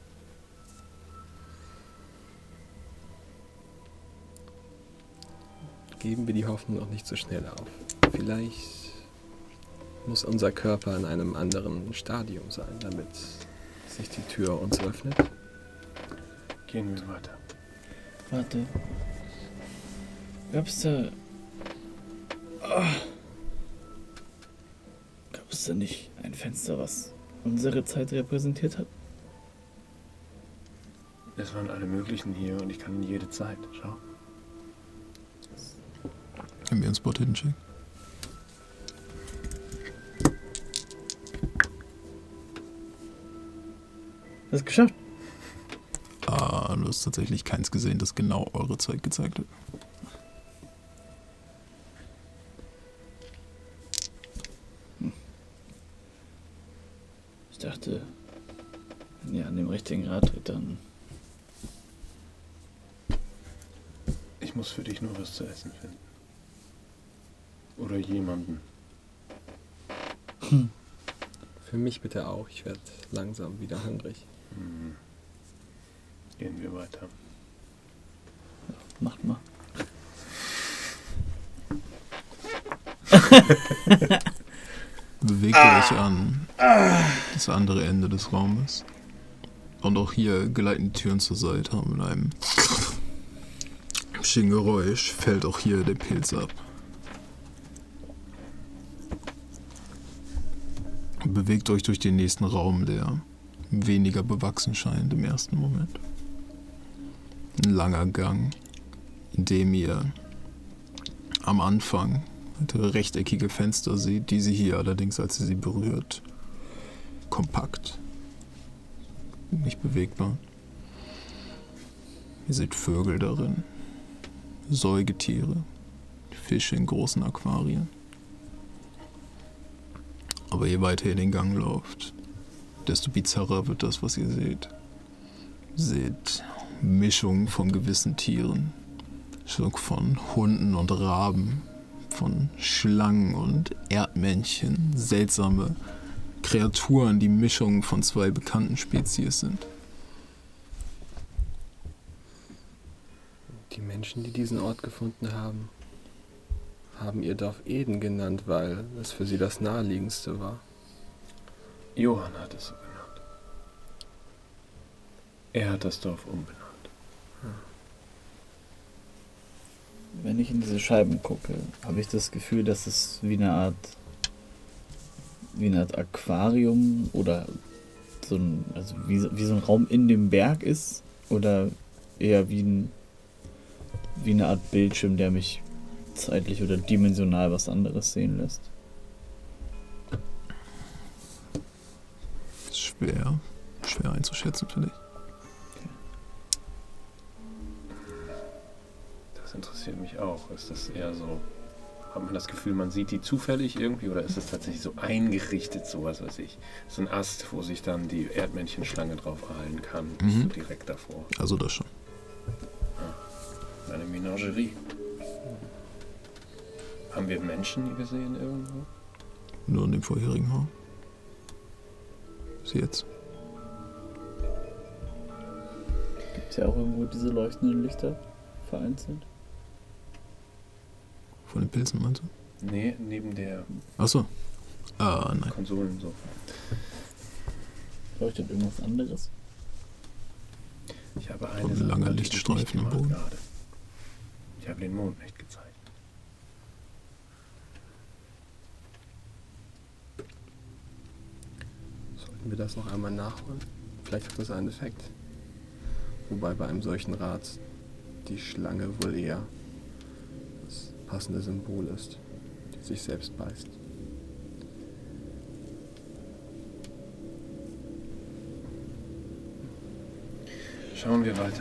Geben wir die Hoffnung auch nicht so schnell auf. Vielleicht muss unser Körper in einem anderen Stadium sein, damit sich die Tür uns öffnet. Gehen wir weiter. Warte. Gab es da... Oh. Gab es da nicht ein Fenster, was unsere Zeit repräsentiert hat? Es waren alle möglichen hier und ich kann in jede Zeit. Schau. Können wir einen Spot hinschicken? Hast du es geschafft? Ah, du hast tatsächlich keins gesehen, das genau eure Zeit gezeigt hat. Ich dachte, wenn ihr an dem richtigen Rad dreht, dann... Ich muss für dich nur was zu essen finden. Oder jemanden. Hm. Für mich bitte auch. Ich werde langsam wieder hungrig. Hm. Gehen wir weiter. Macht mal. Bewegt ah. euch an das andere Ende des Raumes. Und auch hier gleiten die Türen zur Seite und mit einem schönen Geräusch fällt auch hier der Pilz ab. Bewegt euch durch den nächsten Raum, der weniger bewachsen scheint im ersten Moment. Ein langer Gang, in dem ihr am Anfang rechteckige Fenster seht, die sie hier allerdings, als sie sie berührt, kompakt, nicht bewegbar. Ihr seht Vögel darin, Säugetiere, Fische in großen Aquarien. Aber je weiter ihr den Gang lauft, desto bizarrer wird das, was ihr seht. Ihr seht Mischungen von gewissen Tieren, von Hunden und Raben, von Schlangen und Erdmännchen, seltsame Kreaturen, die Mischungen von zwei bekannten Spezies sind. Die Menschen, die diesen Ort gefunden haben, haben ihr Dorf Eden genannt, weil es für sie das naheliegendste war. Johann hat es so genannt. Er hat das Dorf umbenannt. Wenn ich in diese Scheiben gucke, habe ich das Gefühl, dass es wie eine Art wie eine Art Aquarium oder so ein, also wie, wie so ein Raum in dem Berg ist oder eher wie, ein, wie eine Art Bildschirm, der mich zeitlich oder dimensional was anderes sehen lässt? Schwer, schwer einzuschätzen, finde ich. Das interessiert mich auch. Ist das eher so, hat man das Gefühl, man sieht die zufällig irgendwie oder ist es tatsächlich so eingerichtet, so was weiß ich? So ein Ast, wo sich dann die Erdmännchenschlange drauf erhalten kann, Mhm. so direkt davor. Also das schon. Eine Menagerie. Haben wir Menschen gesehen irgendwo? Nur in dem vorherigen Raum. Bis jetzt. Gibt es ja auch irgendwo diese leuchtenden Lichter vereinzelt. Von den Pilzen, meinst du? Nee, neben der Achso. Ah, nein. Konsolen so. Leuchtet irgendwas anderes? Ich habe So eine ein Sache langer natürlich Lichtstreifen nicht am gemacht Boden. gerade. Ich habe den Mond nicht gezeigt. Sollten wir das noch einmal nachholen? Vielleicht hat das einen Effekt. Wobei bei einem solchen Rat die Schlange wohl eher das passende Symbol ist, die sich selbst beißt. Schauen wir weiter.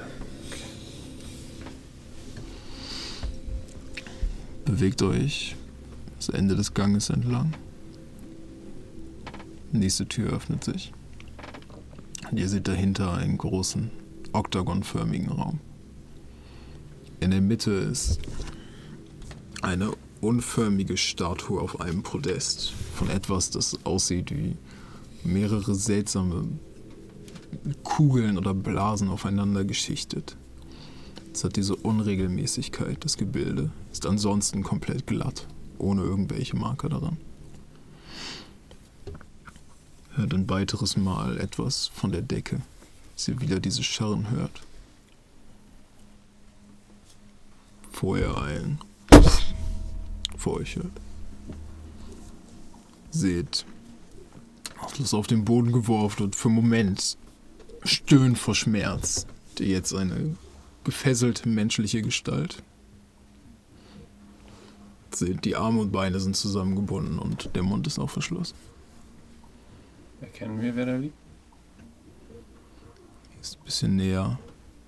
Bewegt euch das Ende des Ganges entlang. Nächste Tür öffnet sich. Und ihr seht dahinter einen großen, oktagonförmigen Raum. In der Mitte ist eine unförmige Statue auf einem Podest von etwas, das aussieht wie mehrere seltsame Kugeln oder Blasen aufeinander geschichtet. Es hat diese Unregelmäßigkeit, das Gebilde ist ansonsten komplett glatt, ohne irgendwelche Marker daran. Hört ein weiteres Mal etwas von der Decke, dass ihr wieder dieses Scharren hört. Vorher ein vor euch hört. Seht, das auf den Boden geworfen und für einen Moment stöhnt vor Schmerz, der jetzt eine gefesselte menschliche Gestalt. Seht, die Arme und Beine sind zusammengebunden und der Mund ist auch verschlossen. Erkennen wir, wer da liegt? Ist ein bisschen näher.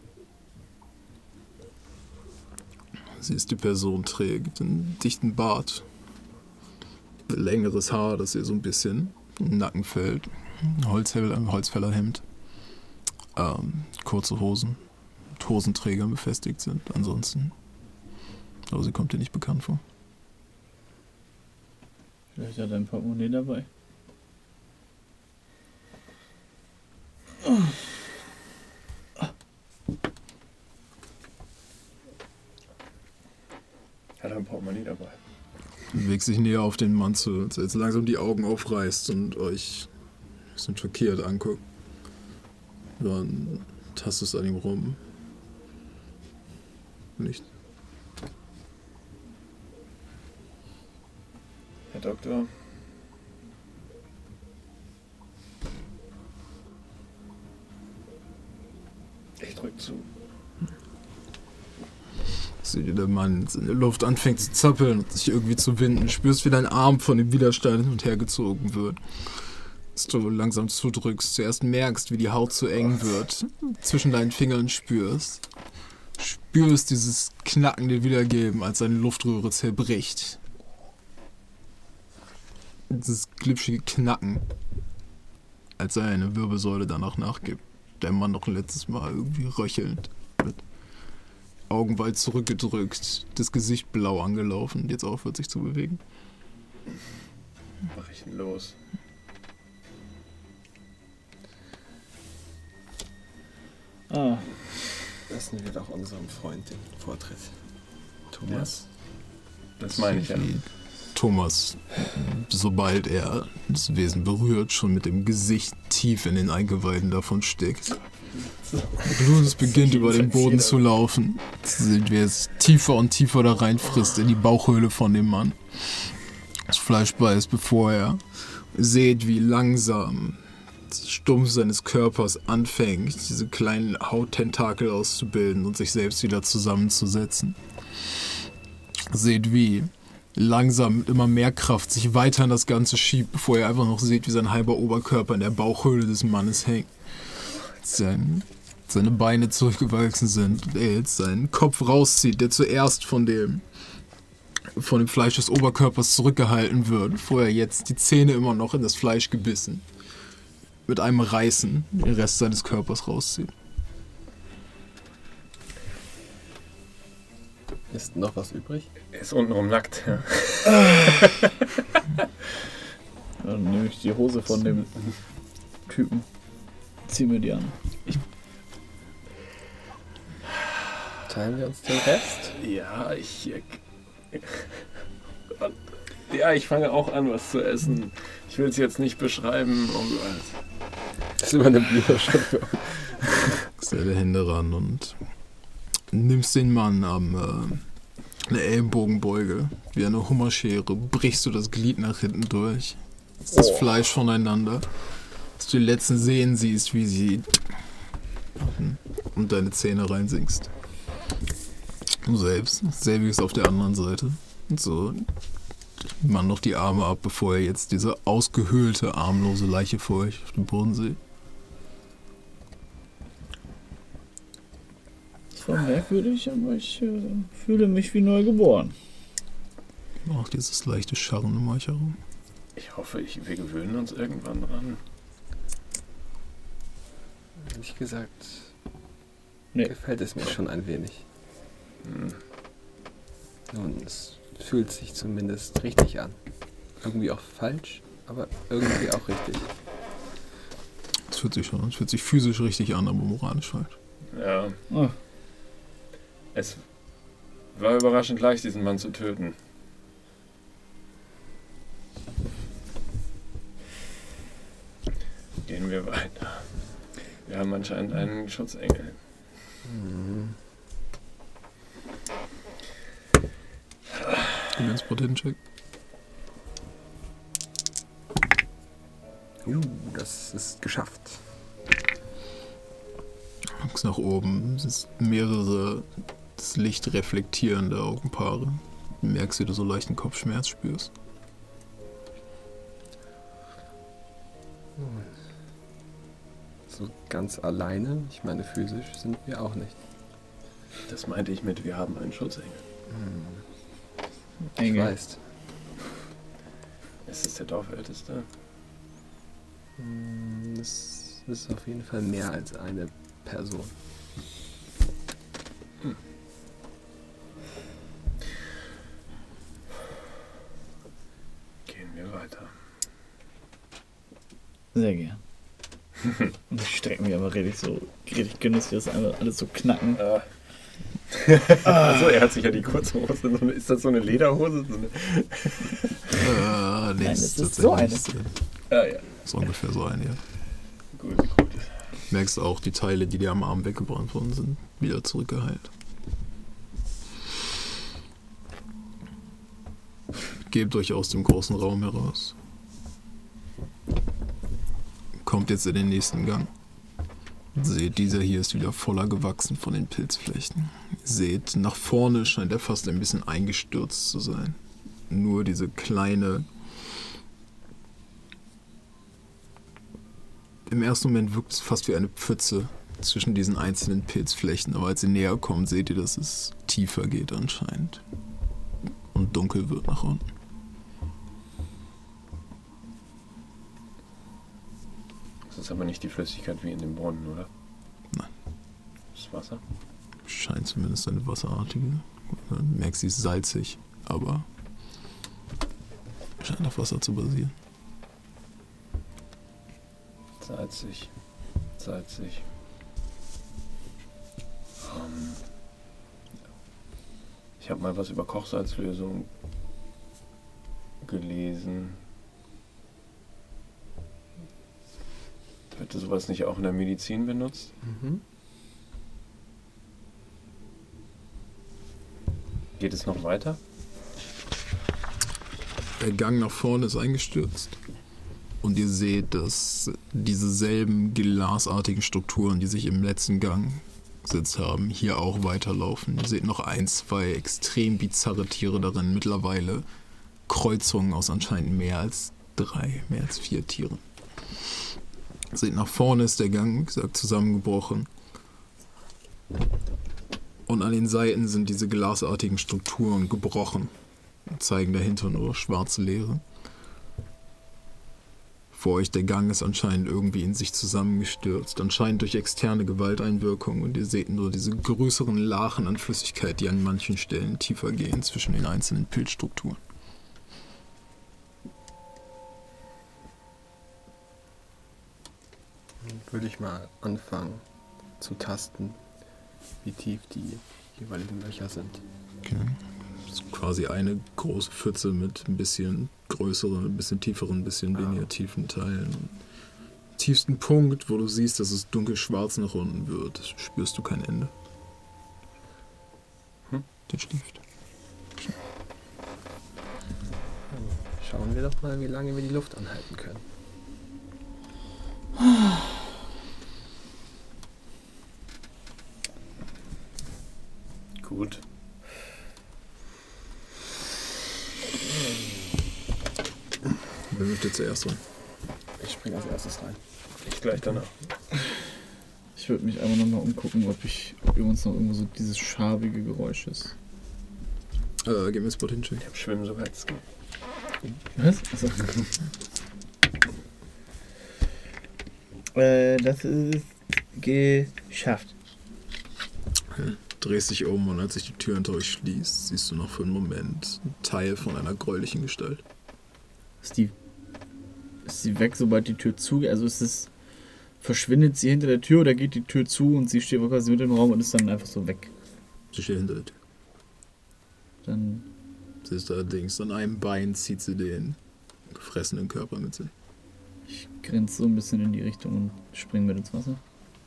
Sie ist die Person, trägt einen dichten Bart, längeres Haar, das ihr so ein bisschen in den Nacken fällt, ein Holzfäller, Holzfällerhemd, ähm, kurze Hosen, mit Hosenträgern befestigt sind, ansonsten. Aber sie kommt dir nicht bekannt vor. Vielleicht hat er ein Portemonnaie dabei. Hat er ein Portemonnaie dabei? Bewegt sich näher auf den Mann zu, als er jetzt langsam die Augen aufreißt und euch ein bisschen schockiert anguckt. Dann tastest an ihm rum. Nicht. Herr Doktor. Ich drück zu. Seht ihr, der Mann in der Luft anfängt zu zappeln und sich irgendwie zu winden. Spürst, wie dein Arm von dem Widerstand hin und her gezogen wird. Dass du langsam zudrückst, zuerst merkst, wie die Haut zu eng wird. Zwischen deinen Fingern spürst. Spürst dieses knackende Wiedergeben, als deine Luftröhre zerbricht. Dieses glitschige Knacken, als sei eine Wirbelsäule danach nachgibt. Der Mann noch ein letztes Mal irgendwie röchelnd. Mit Augen weit zurückgedrückt, das Gesicht blau angelaufen und jetzt aufhört sich zu bewegen. Was mach ich denn los? Ah, Lassen wir doch unserem Freund den Vortritt. Thomas. Das meine ich ja. Wie Thomas, sobald er das Wesen berührt, schon mit dem Gesicht tief in den Eingeweiden davon steckt. Blut es beginnt über den Boden zu laufen. Seht, wie es tiefer und tiefer da reinfrisst in die Bauchhöhle von dem Mann. Das Fleisch beißt, bevor er seht, wie langsam Stumpf seines Körpers anfängt, diese kleinen Hauttentakel auszubilden und sich selbst wieder zusammenzusetzen. Seht, wie langsam mit immer mehr Kraft sich weiter in das Ganze schiebt, bevor ihr einfach noch seht, wie sein halber Oberkörper in der Bauchhöhle des Mannes hängt. Sein, seine Beine zurückgewachsen sind und er jetzt seinen Kopf rauszieht, der zuerst von dem von dem Fleisch des Oberkörpers zurückgehalten wird, bevor er jetzt die Zähne immer noch in das Fleisch gebissen mit einem Reißen den Rest seines Körpers rauszieht. Ist noch was übrig? Er ist untenrum nackt. Ja. Dann nehme ich die Hose von dem Typen. Zieh mir die an. Teilen wir uns den Rest? Ja, ich... Ja, ich fange auch an, was zu essen. Ich will es jetzt nicht beschreiben. Oh Gott. Das übernimmt lieber schon für uns. Deine Hände ran und nimmst den Mann am äh, eine Ellenbogenbeuge, wie eine Hummerschere, brichst du das Glied nach hinten durch. Das, das oh. Fleisch voneinander. Dass du die letzten Sehnen siehst, wie sie und deine Zähne reinsinkst. Du selbst, selbiges auf der anderen Seite. Und so man noch die Arme ab, bevor er jetzt diese ausgehöhlte, armlose Leiche vor euch auf dem Boden seht. Das war merkwürdig, aber ich äh, fühle mich wie neu geboren. Auch dieses leichte Scharren um euch herum. Ich hoffe, ich, wir gewöhnen uns irgendwann dran. Ehrlich gesagt, nee. gefällt es mir schon ein wenig. Hm. Nun, es fühlt sich zumindest richtig an. Irgendwie auch falsch, aber irgendwie auch richtig. Es fühlt sich schon, es fühlt sich physisch richtig an, aber moralisch falsch. Ja. Oh. Es war überraschend leicht, diesen Mann zu töten. Gehen wir weiter. Wir haben anscheinend einen Schutzengel. Mhm. Gib mir einen Spot-Hidden-Check. Juhu, das ist geschafft. Guckst nach oben, es ist mehrere das Licht reflektierende Augenpaare. Du merkst, wie du so leichten Kopfschmerz spürst. So ganz alleine, ich meine physisch, sind wir auch nicht. Das meinte ich mit, wir haben einen Schutzengel. Hm. Ich Engel. weiß. Ist es der Dorfälteste? Hm, das ist auf jeden Fall mehr als eine Person. Hm. Gehen wir weiter. Sehr gern. Und ich strecke mich aber richtig so, richtig genüsslich, das einfach alles so knacken. Ah. Achso, er hat sich ja die kurze Hose. Ist das so eine Lederhose? So eine äh, nee, Nein, ist das ist so eine. ah, ja. So ungefähr so eine, ja. Gut, gut. Merkst auch, die Teile, die dir am Arm weggebrannt worden sind, wieder zurückgeheilt. Gebt euch aus dem großen Raum heraus. Kommt jetzt in den nächsten Gang. Seht, dieser hier ist wieder voller gewachsen von den Pilzflechten. Seht, nach vorne scheint er fast ein bisschen eingestürzt zu sein. Nur diese kleine... Im ersten Moment wirkt es fast wie eine Pfütze zwischen diesen einzelnen Pilzflechten, aber als ihr näher kommt, seht ihr, dass es tiefer geht anscheinend. Und dunkel wird nach unten. Das ist aber nicht die Flüssigkeit wie in dem Brunnen, oder? Nein. Das Wasser? Scheint zumindest eine wasserartige. Du merkst, sie ist salzig, aber scheint auf Wasser zu basieren. Salzig. Salzig. Ähm, ich habe mal was über Kochsalzlösung gelesen. Wird sowas nicht auch in der Medizin benutzt? Mhm. Geht es noch weiter? Der Gang nach vorne ist eingestürzt. Und ihr seht, dass diese selben glasartigen Strukturen, die sich im letzten Gang gesetzt haben, hier auch weiterlaufen. Ihr seht noch ein, zwei extrem bizarre Tiere darin. Mittlerweile Kreuzungen aus anscheinend mehr als drei, mehr als vier Tieren. Ihr seht, nach vorne ist der Gang, wie gesagt, zusammengebrochen. Und an den Seiten sind diese glasartigen Strukturen gebrochen und zeigen dahinter nur schwarze Leere. Vor euch der Gang ist anscheinend irgendwie in sich zusammengestürzt, anscheinend durch externe Gewalteinwirkung, und ihr seht nur diese größeren Lachen an Flüssigkeit, die an manchen Stellen tiefer gehen zwischen den einzelnen Pilzstrukturen. Würde ich mal anfangen zu tasten, wie tief die jeweiligen Löcher sind. Okay. Das ist quasi eine große Pfütze mit ein bisschen größeren, ein bisschen tieferen, ein bisschen weniger tiefen Teilen. Tiefsten Punkt, wo du siehst, dass es dunkelschwarz nach unten wird, spürst du kein Ende. Hm? Den Stift. Schauen wir doch mal, wie lange wir die Luft anhalten können. Gut. Wer möchte zuerst rein? Ich springe als erstes rein. Ich gleich danach. Ich würde mich einmal nochmal umgucken, ob ich ob übrigens noch irgendwo so dieses schabige Geräusch ist. Äh, gib mir Spot hin, Ich hab Schwimmen so weit es geht. Was? Achso. äh, das ist geschafft. Okay. Drehst dich um, und als sich die Tür hinter euch schließt, siehst du noch für einen Moment einen Teil von einer gräulichen Gestalt. Ist die, ist sie weg, sobald die Tür zugeht? Also ist es, verschwindet sie hinter der Tür oder geht die Tür zu und sie steht quasi mit im Raum und ist dann einfach so weg? Sie steht hinter der Tür. Dann Sie ist allerdings an einem Bein, zieht sie den gefressenen Körper mit sich. ich grinse so ein bisschen in die Richtung und springe mit ins Wasser.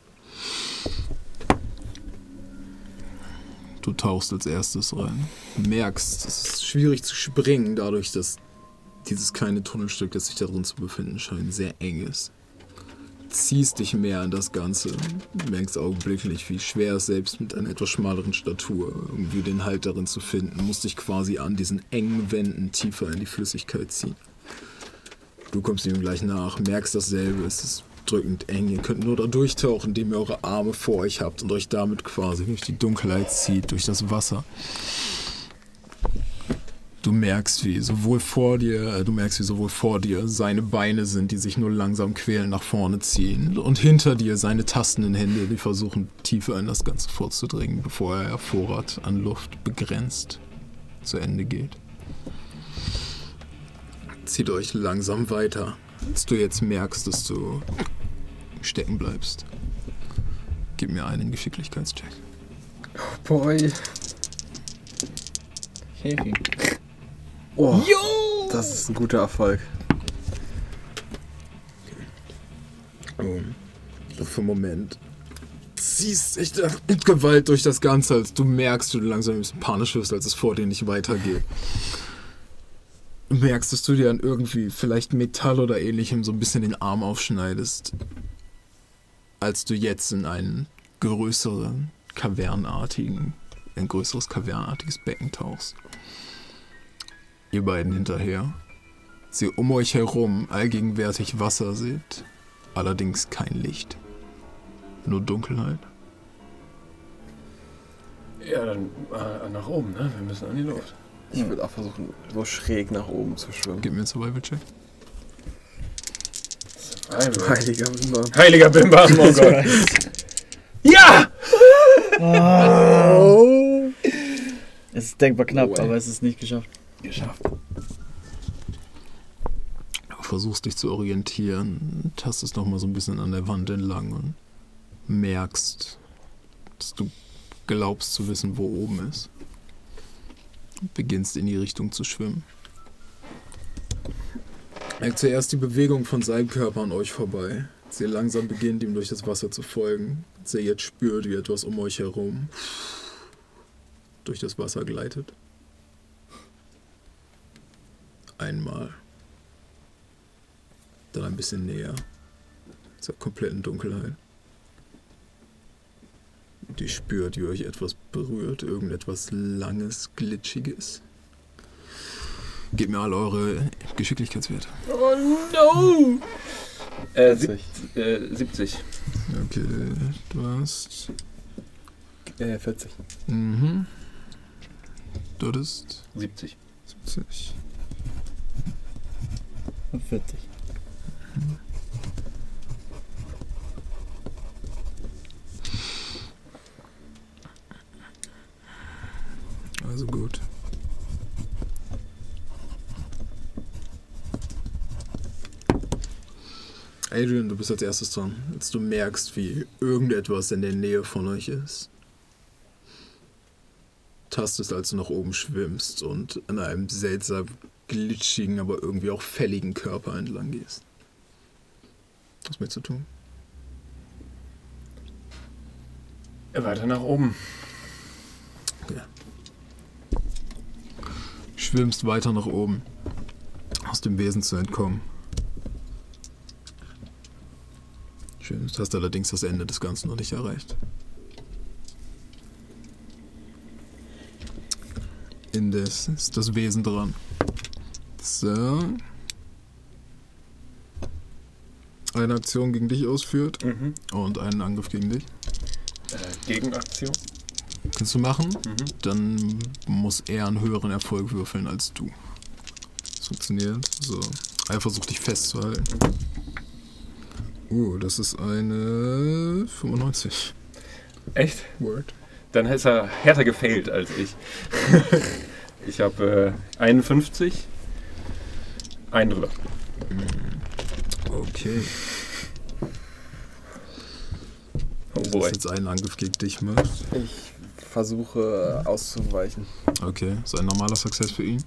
Du tauchst als erstes rein. Du merkst, es ist schwierig zu springen, dadurch, dass dieses kleine Tunnelstück, das sich da drin zu befinden scheint, sehr eng ist. Ziehst dich mehr in das Ganze. Du merkst augenblicklich, wie schwer es selbst mit einer etwas schmaleren Statur irgendwie den Halt darin zu finden. Du musst dich quasi an diesen engen Wänden tiefer in die Flüssigkeit ziehen. Du kommst ihm gleich nach, merkst dasselbe, es ist drückend eng. Ihr könnt nur da durchtauchen, indem ihr eure Arme vor euch habt und euch damit quasi durch die Dunkelheit zieht, durch das Wasser. Du merkst, wie sowohl vor dir, du merkst, wie sowohl vor dir seine Beine sind, die sich nur langsam quälen nach vorne ziehen, und hinter dir seine tastenden Hände, die versuchen tiefer in das Ganze vorzudringen, bevor er Vorrat an Luft begrenzt zu Ende geht. Zieht euch langsam weiter, als du jetzt merkst, dass du stecken bleibst. Gib mir einen Geschicklichkeitscheck. Boy. Ich helfe ihm. Oh, das ist ein guter Erfolg. Oh. Für einen Moment ziehst dich da mit Gewalt durch das Ganze, als du merkst, wie du langsam ein bisschen panisch wirst, als es vor dir nicht weitergeht. Du merkst, dass du dir an irgendwie vielleicht Metall oder ähnlichem so ein bisschen den Arm aufschneidest, als du jetzt in einen größeren, kavernartigen, ein größeres kavernartiges Becken tauchst. Ihr beiden hinterher. Sie um euch herum allgegenwärtig Wasser seht, allerdings kein Licht. Nur Dunkelheit. Ja, dann äh, nach oben, ne? Wir müssen an die Luft. Ich würde auch versuchen, so schräg nach oben zu schwimmen. Gib mir einen Survival-Check. Heiliger Bimba. Heiliger Bimba, oh Gott. Ja! Oh. Es ist denkbar knapp, Oh, ey. aber es ist nicht geschafft. Geschafft. Du versuchst dich zu orientieren, tastest noch mal so ein bisschen an der Wand entlang und merkst, dass du glaubst zu wissen, wo oben ist. Und beginnst in die Richtung zu schwimmen. Merkt zuerst die Bewegung von seinem Körper an euch vorbei. Als ihr langsam beginnt, ihm durch das Wasser zu folgen. Als ihr jetzt spürt, wie etwas um euch herum durch das Wasser gleitet. Einmal. Dann ein bisschen näher. Zur kompletten Dunkelheit. Und ihr spürt, wie euch etwas berührt. Irgendetwas Langes, Glitschiges. Gebt mir alle eure Geschicklichkeitswerte. Oh no! Äh, sieb, äh, siebzig. Okay, du hast... Äh, vierzig. Mhm. Du hattest... siebzig. siebzig. Und vierzig. Mhm. Also gut. Adrian, du bist als erstes dran. Als du merkst, wie irgendetwas in der Nähe von euch ist, tastest, als du nach oben schwimmst und an einem seltsam glitschigen, aber irgendwie auch fälligen Körper entlang gehst. Was mit zu tun? Weiter nach oben. Okay. Schwimmst weiter nach oben, aus dem Wesen zu entkommen. Schwimmst, hast allerdings das Ende des Ganzen noch nicht erreicht. Indes ist das Wesen dran. So. Eine Aktion gegen dich ausführt Mhm. und einen Angriff gegen dich. Äh, Gegenaktion. Kannst du machen? Mhm. Dann muss er einen höheren Erfolg würfeln als du. Das funktioniert. So. Er versucht dich festzuhalten. Uh, das ist eine fünfundneunzig. Echt? Word. Dann ist er härter gefailt als ich. Ich habe äh, einundfünfzig. Einen drüber. Okay. Oh Das boy. ist jetzt einen Angriff gegen dich macht. Ich versuche auszuweichen. Okay, ist ein normaler Success für ihn.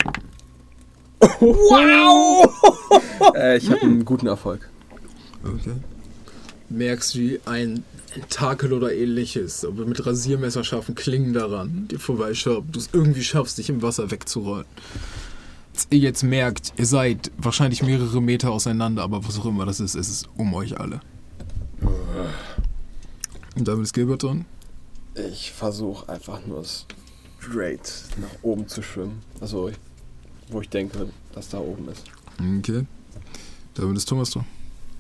Wow! Äh, ich habe einen guten Erfolg. Okay. Merkst, wie ein Tentakel oder ähnliches, aber mit Rasiermesser scharfen Klingen daran, dir vorbeischaut, du es irgendwie schaffst, dich im Wasser wegzurollen. Als ihr jetzt merkt, ihr seid wahrscheinlich mehrere Meter auseinander, aber was auch immer das ist, es ist um euch alle. Und damit ist Gilbert dran. Ich versuche einfach nur straight nach oben zu schwimmen. Also, wo ich denke, dass da oben ist. Okay. Damit ist Thomas dran.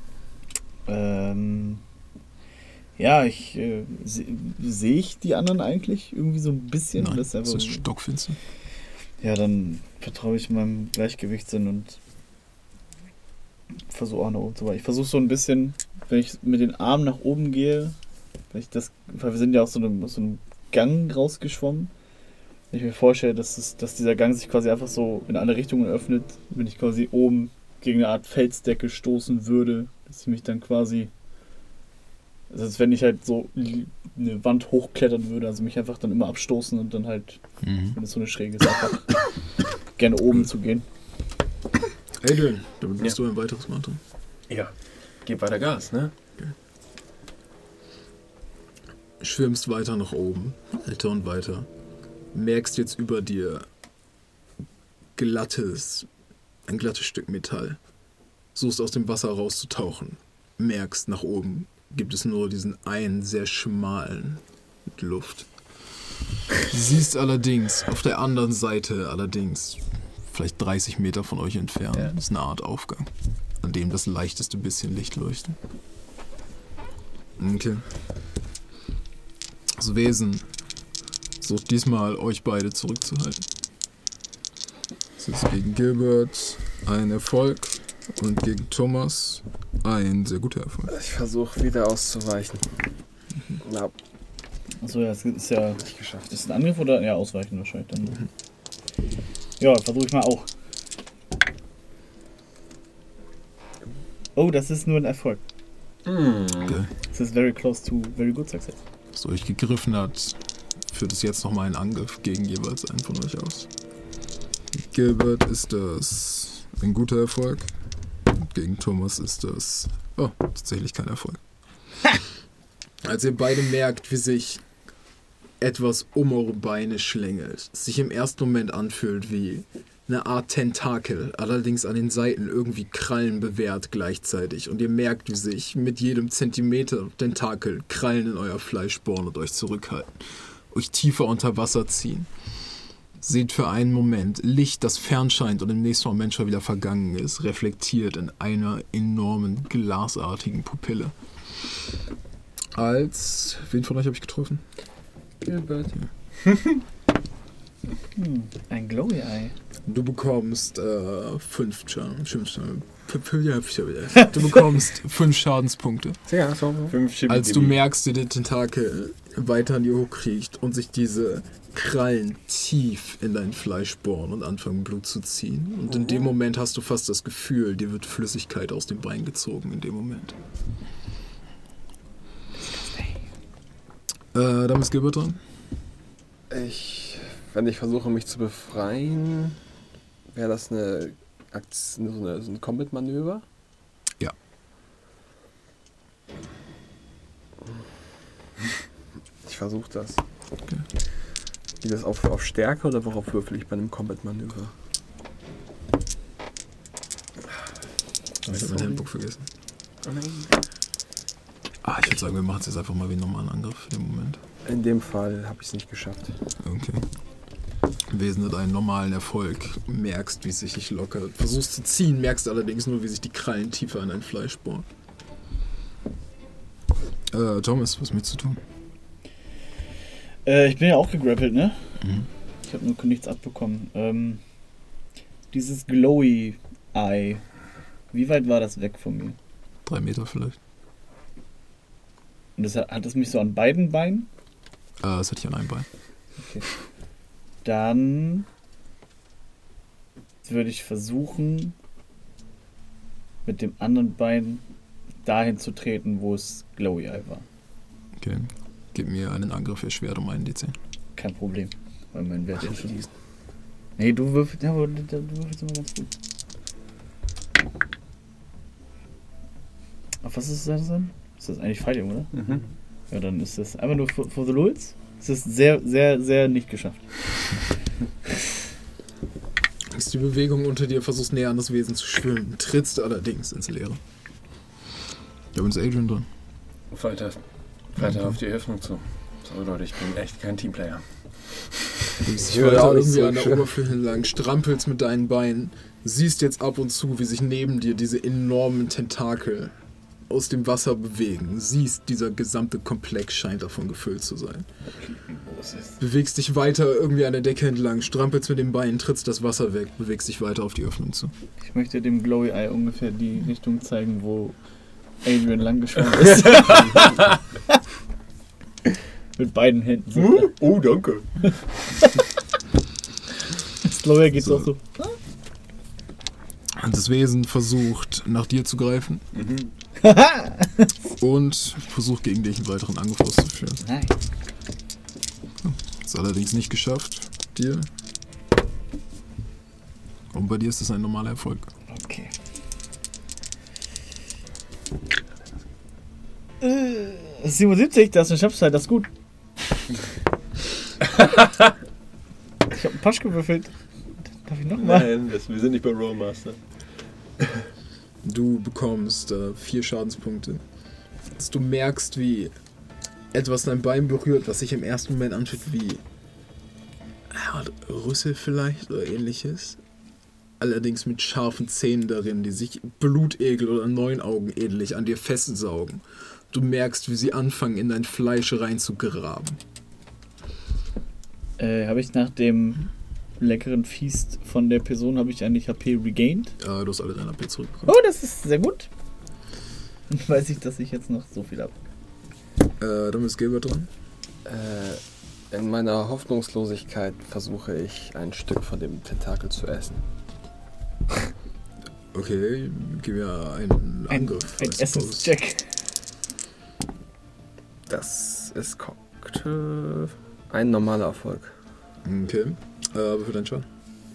Ähm, ja, ich äh, sehe seh ich die anderen eigentlich irgendwie so ein bisschen. Nein, Das ist das einfach, ist stockfinster. ja, dann vertraue ich meinem Gleichgewichtssinn und versuche auch nach oben zu weichen. Ich versuche so ein bisschen, wenn ich mit den Armen nach oben gehe, wenn ich das, weil wir sind ja aus so einem, aus so einem Gang rausgeschwommen. Wenn ich mir vorstelle, dass, es, dass dieser Gang sich quasi einfach so in alle Richtungen öffnet, wenn ich quasi oben gegen eine Art Felsdecke stoßen würde, dass ich mich dann quasi, also als wenn ich halt so eine Wand hochklettern würde, also mich einfach dann immer abstoßen und dann halt, Mhm. wenn es so eine schräge ist, einfach gerne oben zu gehen. Adrian, damit bist Ja. du ein weiteres Mal dran. Ja. Gib weiter Gas, ne? Schwimmst weiter nach oben, weiter und weiter. Merkst jetzt über dir glattes, ein glattes Stück Metall. Suchst aus dem Wasser rauszutauchen. Merkst, nach oben gibt es nur diesen einen sehr schmalen mit Luft. Siehst allerdings auf der anderen Seite, allerdings vielleicht dreißig Meter von euch entfernt, Ja. ist eine Art Aufgang, an dem das leichteste bisschen Licht leuchtet. Okay. Das Wesen sucht diesmal euch beide zurückzuhalten. Das ist gegen Gilbert ein Erfolg und gegen Thomas ein sehr guter Erfolg. Ich versuche wieder auszuweichen. Na, Achso, ja, das ist ja, nicht geschafft. das ist ein Angriff oder? Ja, ausweichen wahrscheinlich dann. Ja, versuche ich mal auch. Oh, das ist nur ein Erfolg. Mhm. Okay. Das ist very close to very good success. Was euch gegriffen hat, führt es jetzt nochmal einen Angriff gegen jeweils einen von euch aus. Gilbert ist das ein guter Erfolg. Und gegen Thomas ist das oh, tatsächlich kein Erfolg. Als ihr beide merkt, wie sich etwas um eure Beine schlängelt, es sich im ersten Moment anfühlt wie eine Art Tentakel, allerdings an den Seiten irgendwie Krallen bewehrt gleichzeitig. Und ihr merkt, wie sich mit jedem Zentimeter Tentakel Krallen in euer Fleisch bohren und euch zurückhalten, euch tiefer unter Wasser ziehen. Seht für einen Moment Licht, das fernscheint und im nächsten Moment schon wieder vergangen ist, reflektiert in einer enormen, glasartigen Pupille. Als... Wen von euch habe ich getroffen? Gilbert. Hm, ein Glowy Eye. Du bekommst äh, fünf Schaden. Du bekommst fünf Schadenspunkte. Ja, so. Fünf Als du merkst, wie der Tentakel weiter an dir hochkriecht und sich diese Krallen tief in dein Fleisch bohren und anfangen Blut zu ziehen. Und in dem Moment hast du fast das Gefühl, dir wird Flüssigkeit aus dem Bein gezogen in dem Moment. Äh, dann ist Gilbert dran. Ich, wenn ich versuche, mich zu befreien, wäre das eine Aktion, so, eine, so ein Combat-Manöver? Ja. Ich versuche das. Okay. Geht das auf, auf Stärke oder worauf würfel ich bei einem Combat-Manöver? Ich habe mein Handbuch vergessen. Oh nein. Ah, ich würde sagen, wir machen es jetzt einfach mal wie einen normalen Angriff für den Moment. In dem Fall habe ich es nicht geschafft. Okay. Wesen hat einen normalen Erfolg. Merkst, wie es sich nicht lockert. Versuchst zu ziehen, merkst allerdings nur, wie sich die Krallen tiefer in dein Fleisch bohren. Äh, Thomas, was mit zu tun? Äh, ich bin ja auch gegrappelt, ne? Mhm. Ich habe nur nichts abbekommen. Ähm, dieses Glowy Eye, wie weit war das weg von mir? Drei Meter vielleicht. Und das hat, hat es mich so an beiden Beinen? Äh, das hatte ich an einem Bein. Okay. Dann würde ich versuchen, mit dem anderen Bein dahin zu treten, wo es Glowy Eye war. Okay. Gib mir einen Angriff erschwert um einen D zehn. Kein Problem. Weil mein Wert ist schon. Nee, du würfelst, ja, aber du würfelst immer ganz gut. Auf was ist das dann? Ist das eigentlich Fighting, oder? Mhm. Ja, dann ist das einfach nur for, for the Lulz. Es ist sehr, sehr, sehr nicht geschafft. Ist die Bewegung unter dir, versuchst näher an das Wesen zu schwimmen, trittst allerdings ins Leere. Da ist Adrian dran. Weiter, weiter okay. Auf die Öffnung zu. So Leute, ich bin echt kein Teamplayer. Du bist weiter irgendwie an der Oberfläche entlang, strampelst mit deinen Beinen, siehst jetzt ab und zu, wie sich neben dir diese enormen Tentakel aus dem Wasser bewegen. Siehst, dieser gesamte Komplex scheint davon gefüllt zu sein. Bewegst dich weiter irgendwie an der Decke entlang, strampelst mit den Beinen, trittst das Wasser weg, bewegst dich weiter auf die Öffnung zu. Ich möchte dem Glowy Eye ungefähr die Richtung zeigen, wo Adrian lang geschwommen ist. Mit beiden Händen. So. Uh, oh, danke. Das Glowy Eye geht so. auch so. Das Wesen versucht, nach dir zu greifen. Mhm. Und versucht, gegen dich einen weiteren Angriff auszuführen. Nein. Ist allerdings nicht geschafft. Dir. Und bei dir ist das ein normaler Erfolg. Okay. Äh, siebenundsiebzig, das ist eine Schaffzeit, das ist gut. Ich hab einen Pasch gewürfelt. Darf ich nochmal? Nein, das, wir sind nicht bei Rollmaster. Du bekommst äh, vier Schadenspunkte. Dass du merkst, wie etwas dein Bein berührt, was sich im ersten Moment anfühlt wie ja, Rüssel vielleicht oder ähnliches. Allerdings mit scharfen Zähnen darin, die sich Blutegel oder Neunaugen ähnlich an dir festsaugen. Du merkst, wie sie anfangen, in dein Fleisch reinzugraben. Äh, habe ich nach dem leckeren Feast von der Person, habe ich eigentlich H P regained? Äh, du hast alle deine H P zurückbekommen. Oh, das ist sehr gut. Dann weiß ich, dass ich jetzt noch so viel habe. Äh, dann ist Gilbert dran. Äh, in meiner Hoffnungslosigkeit versuche ich, ein Stück von dem Tentakel zu essen. Okay, gib mir einen Ein, Angriff. ein Essenscheck. Das ist Cocktail. Ein normaler Erfolg. Okay, äh, aber für deinen Schaden?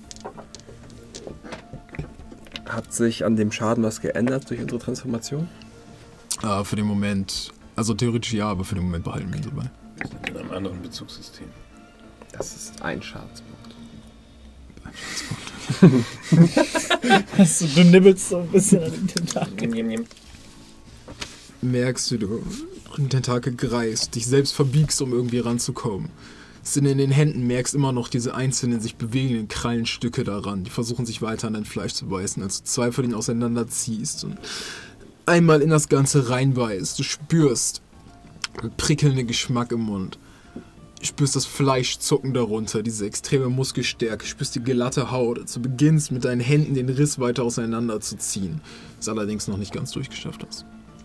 Hat sich an dem Schaden was geändert durch unsere Transformation? Äh, für den Moment, also theoretisch ja, aber für den Moment behalten wir ihn so bei. Wir sind in einem anderen Bezugssystem. Das ist ein Schadenspunkt. Ein Schadenspunkt. Also, du nibbelst so ein bisschen an den Tentakel. Merkst du, du den Tentakel greifst, dich selbst verbiegst, um irgendwie ranzukommen. Sind in den Händen, merkst immer noch diese einzelnen sich bewegenden Krallenstücke daran, die versuchen sich weiter an dein Fleisch zu beißen, als du zwei von ihnen auseinanderziehst und einmal in das Ganze reinbeißt. Du spürst einen prickelnden Geschmack im Mund. Du spürst das Fleischzucken darunter, diese extreme Muskelstärke, spürst die glatte Haut, als du beginnst mit deinen Händen den Riss weiter auseinanderzuziehen, das allerdings noch nicht ganz durchgeschafft hast.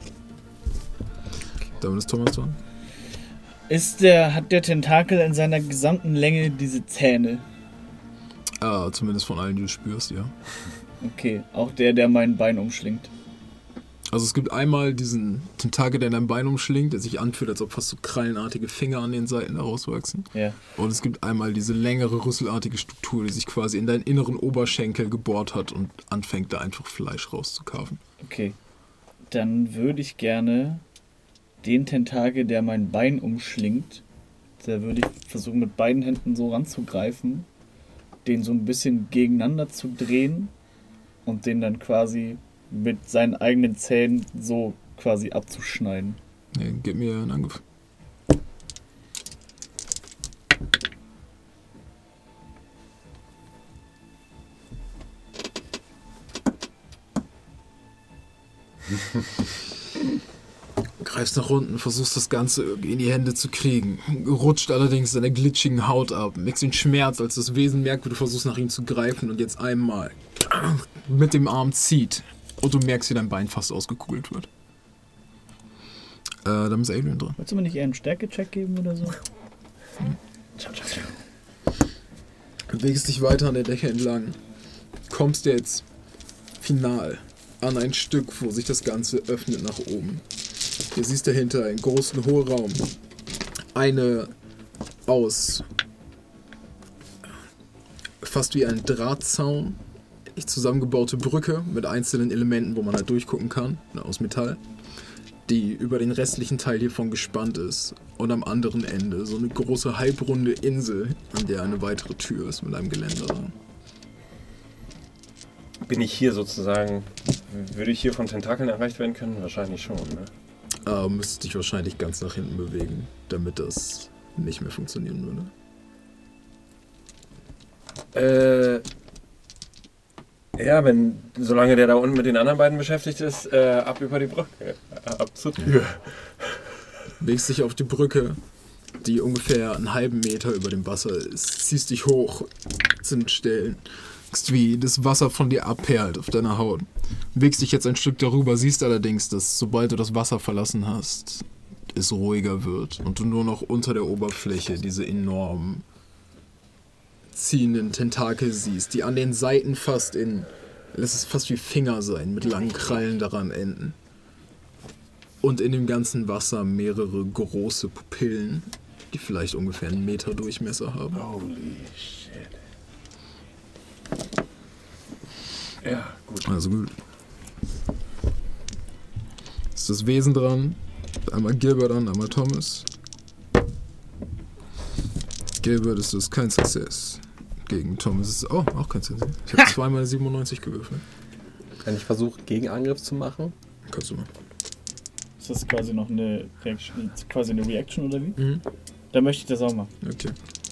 Damit ist Thomas dran. Ist der, hat der Tentakel in seiner gesamten Länge diese Zähne? Ah, zumindest von allen, die du spürst, ja. Okay, auch der, der mein Bein umschlingt. Also es gibt einmal diesen Tentakel, der dein Bein umschlingt, der sich anfühlt, als ob fast so krallenartige Finger an den Seiten daraus wachsen. Ja. Und es gibt einmal diese längere, rüsselartige Struktur, die sich quasi in deinen inneren Oberschenkel gebohrt hat und anfängt, da einfach Fleisch rauszukarven. Okay, dann würde ich gerne den Tentakel, der mein Bein umschlingt, da würde ich versuchen, mit beiden Händen so ranzugreifen, den so ein bisschen gegeneinander zu drehen und den dann quasi mit seinen eigenen Zähnen so quasi abzuschneiden. Ja, gib mir einen Angriff. Greifst nach unten, versuchst das Ganze irgendwie in die Hände zu kriegen. Rutscht allerdings deiner glitschigen Haut ab. Merkst den Schmerz, als das Wesen merkt, wie du versuchst nach ihm zu greifen und jetzt einmal mit dem Arm zieht. Und du merkst, wie dein Bein fast ausgekugelt wird. Äh, dann ist Adrian dran. Wolltest du mir nicht eher einen Stärke-Check geben oder so? Hm. Du bewegst dich weiter an der Decke entlang. Kommst jetzt final an ein Stück, wo sich das Ganze öffnet nach oben. Du siehst dahinter einen großen Hohlraum. Eine aus fast wie ein Drahtzaun zusammengebaute Brücke mit einzelnen Elementen, wo man halt durchgucken kann, aus Metall, die über den restlichen Teil hiervon gespannt ist. Und am anderen Ende so eine große halbrunde Insel, an der eine weitere Tür ist mit einem Geländer dran. Bin ich hier sozusagen, würde ich hier von Tentakeln erreicht werden können? Wahrscheinlich schon, ne? Äh, müsstest dich wahrscheinlich ganz nach hinten bewegen, damit das nicht mehr funktionieren Äh, würde. ja, wenn, solange der da unten mit den anderen beiden beschäftigt ist, äh, ab über die Brücke, äh, ab zur Tür. Bewegst dich auf die Brücke, die ungefähr einen halben Meter über dem Wasser ist, ziehst dich hoch, sind Stellen, wie das Wasser von dir abperlt auf deiner Haut. Bewegst dich jetzt ein Stück darüber, siehst allerdings, dass sobald du das Wasser verlassen hast, es ruhiger wird und du nur noch unter der Oberfläche diese enormen ziehenden Tentakel siehst, die an den Seiten fast in, lass es fast wie Finger sein, mit langen Krallen daran enden. Und in dem ganzen Wasser mehrere große Pupillen, die vielleicht ungefähr einen Meter Durchmesser haben. Holy shit. Ja, gut. Also gut. Ist das Wesen dran? Einmal Gilbert an, einmal Thomas. Gilbert ist das kein Success. Gegen Thomas ist es oh, auch kein Success. Ich habe zweimal siebenundneunzig gewürfelt. Kann ich versuchen, Gegenangriff zu machen? Kannst du mal. Ist das quasi noch eine Reaction, quasi eine Reaction oder wie? Mhm. Dann möchte ich das auch machen. Okay.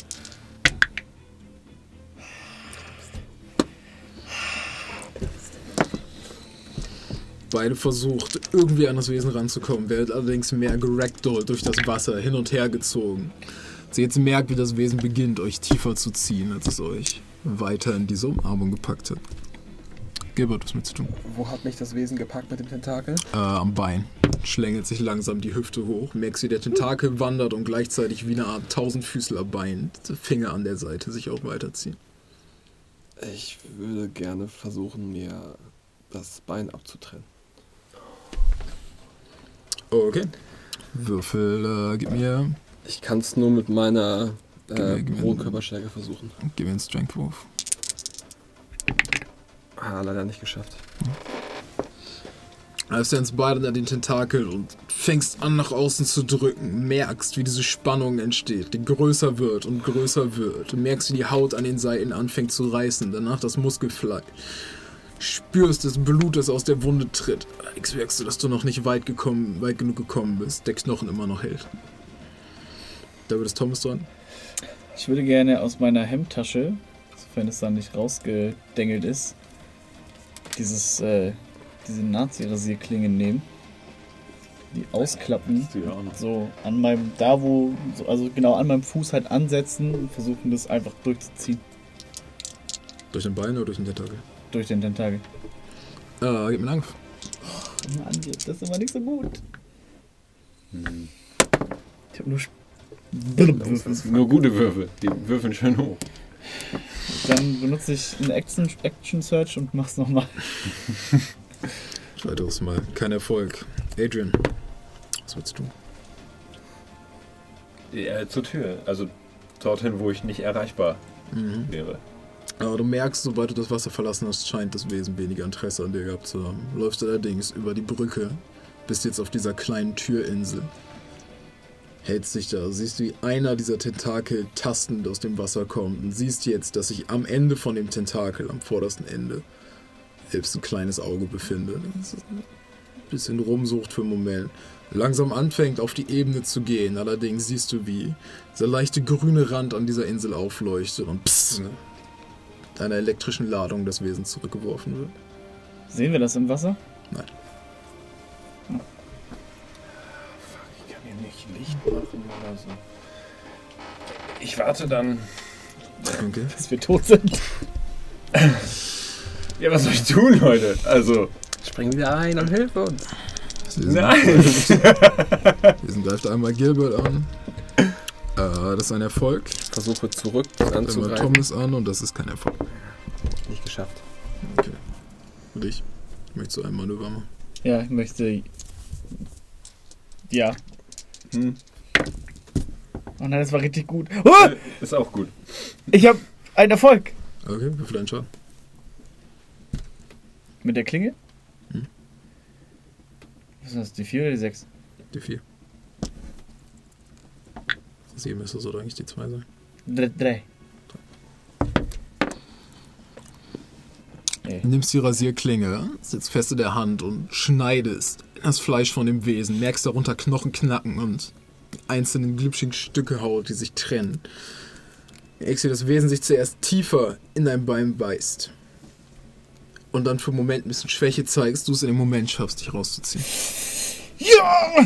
Beide versucht, irgendwie an das Wesen ranzukommen, werdet allerdings mehr geragdollt durch das Wasser, hin und her gezogen. Sie jetzt merkt, wie das Wesen beginnt, euch tiefer zu ziehen, als es euch weiter in diese Umarmung gepackt hat. Gilbert, was mit zu tun? Wo hat mich das Wesen gepackt mit dem Tentakel? Äh, am Bein. Schlängelt sich langsam die Hüfte hoch. Merkst, wie der Tentakel wandert und gleichzeitig wie eine Art Tausendfüßlerbein, Finger an der Seite, sich auch weiterziehen. Ich würde gerne versuchen, mir das Bein abzutrennen. Okay. Würfel, äh, gib mir... Ich kann es nur mit meiner äh, Gib mir- hohen Körperstärke versuchen. Gib mir einen Strength-Wurf. Ah, leider nicht geschafft. Als er ins beide an den Tentakel und fängst an nach außen zu drücken, merkst, wie diese Spannung entsteht, die größer wird und größer wird. Du merkst, wie die Haut an den Seiten anfängt zu reißen, danach das Muskelfleisch. Spürst das Blut, das aus der Wunde tritt. Allerdings merkst du, dass du noch nicht weit, gekommen, weit genug gekommen bist, der Knochen immer noch hält. Da wird es Thomas dran. Ich würde gerne aus meiner Hemdtasche, sofern es dann nicht rausgedengelt ist, dieses, äh, diese Nazi-Rasierklinge nehmen, die ausklappen, so an meinem, da wo, so, also genau an meinem Fuß halt ansetzen und versuchen das einfach durchzuziehen. Durch den Bein oder durch den Tentakel? Durch den Tentakel. Äh, gib mir einen Angriff. Oh, Mann, das ist immer nicht so gut. Hm. Ich hab nur Sp- Nur gute Würfel. Die würfeln schön hoch. Dann benutze ich einen Action, Action Search und mach's nochmal. Weiteres Mal. Kein Erfolg. Adrian, was willst du? Ja, zur Tür. Also dorthin, wo ich nicht erreichbar Mhm. wäre. Aber du merkst, sobald du das Wasser verlassen hast, scheint das Wesen weniger Interesse an dir gehabt zu haben. Läufst allerdings über die Brücke, bist jetzt auf dieser kleinen Türinsel. Hältst dich da, siehst wie einer dieser Tentakel tastend aus dem Wasser kommt und siehst jetzt, dass sich am Ende von dem Tentakel, am vordersten Ende, selbst ein kleines Auge befindet. Das ist ein bisschen rumsucht für einen Moment. Langsam anfängt auf die Ebene zu gehen, allerdings siehst du, wie dieser leichte grüne Rand an dieser Insel aufleuchtet und pssst, einer elektrischen Ladung das Wesen zurückgeworfen wird. Sehen wir das im Wasser? Nein. Ich kann hier nicht Licht machen oder so. Ich warte dann. Okay. Dass wir tot sind. Ja, was soll ich tun, Leute? Also. Spring wieder ein und hilf uns. Wesen Nein! Wesen greift einmal Gilbert an. Äh, das ist ein Erfolg. Versuche zurück Einmal anzugreifen. Thomas an und das ist kein Erfolg. Nicht geschafft. Okay. Und ich? Möchtest du ein Manöver machen? Ja, ich möchte. Ja. Hm. Oh nein, das war richtig gut. Oh, Ist auch gut. ich habe einen Erfolg. Okay, wie viel einen Schaden? Mit der Klinge? Hm. Was ist das, die vier oder die sechs? Die vier. Sieben müsste so eigentlich die zwei sein. Drei. drei. Du nimmst die Rasierklinge, sitzt fest in der Hand und schneidest das Fleisch von dem Wesen. Merkst darunter Knochen knacken und einzelne glitschigen Stücke Haut, die sich trennen. Merkst, wie das Wesen sich zuerst tiefer in dein Bein beißt. Und dann für einen Moment ein bisschen Schwäche zeigst, du es in dem Moment schaffst, dich rauszuziehen. Ja!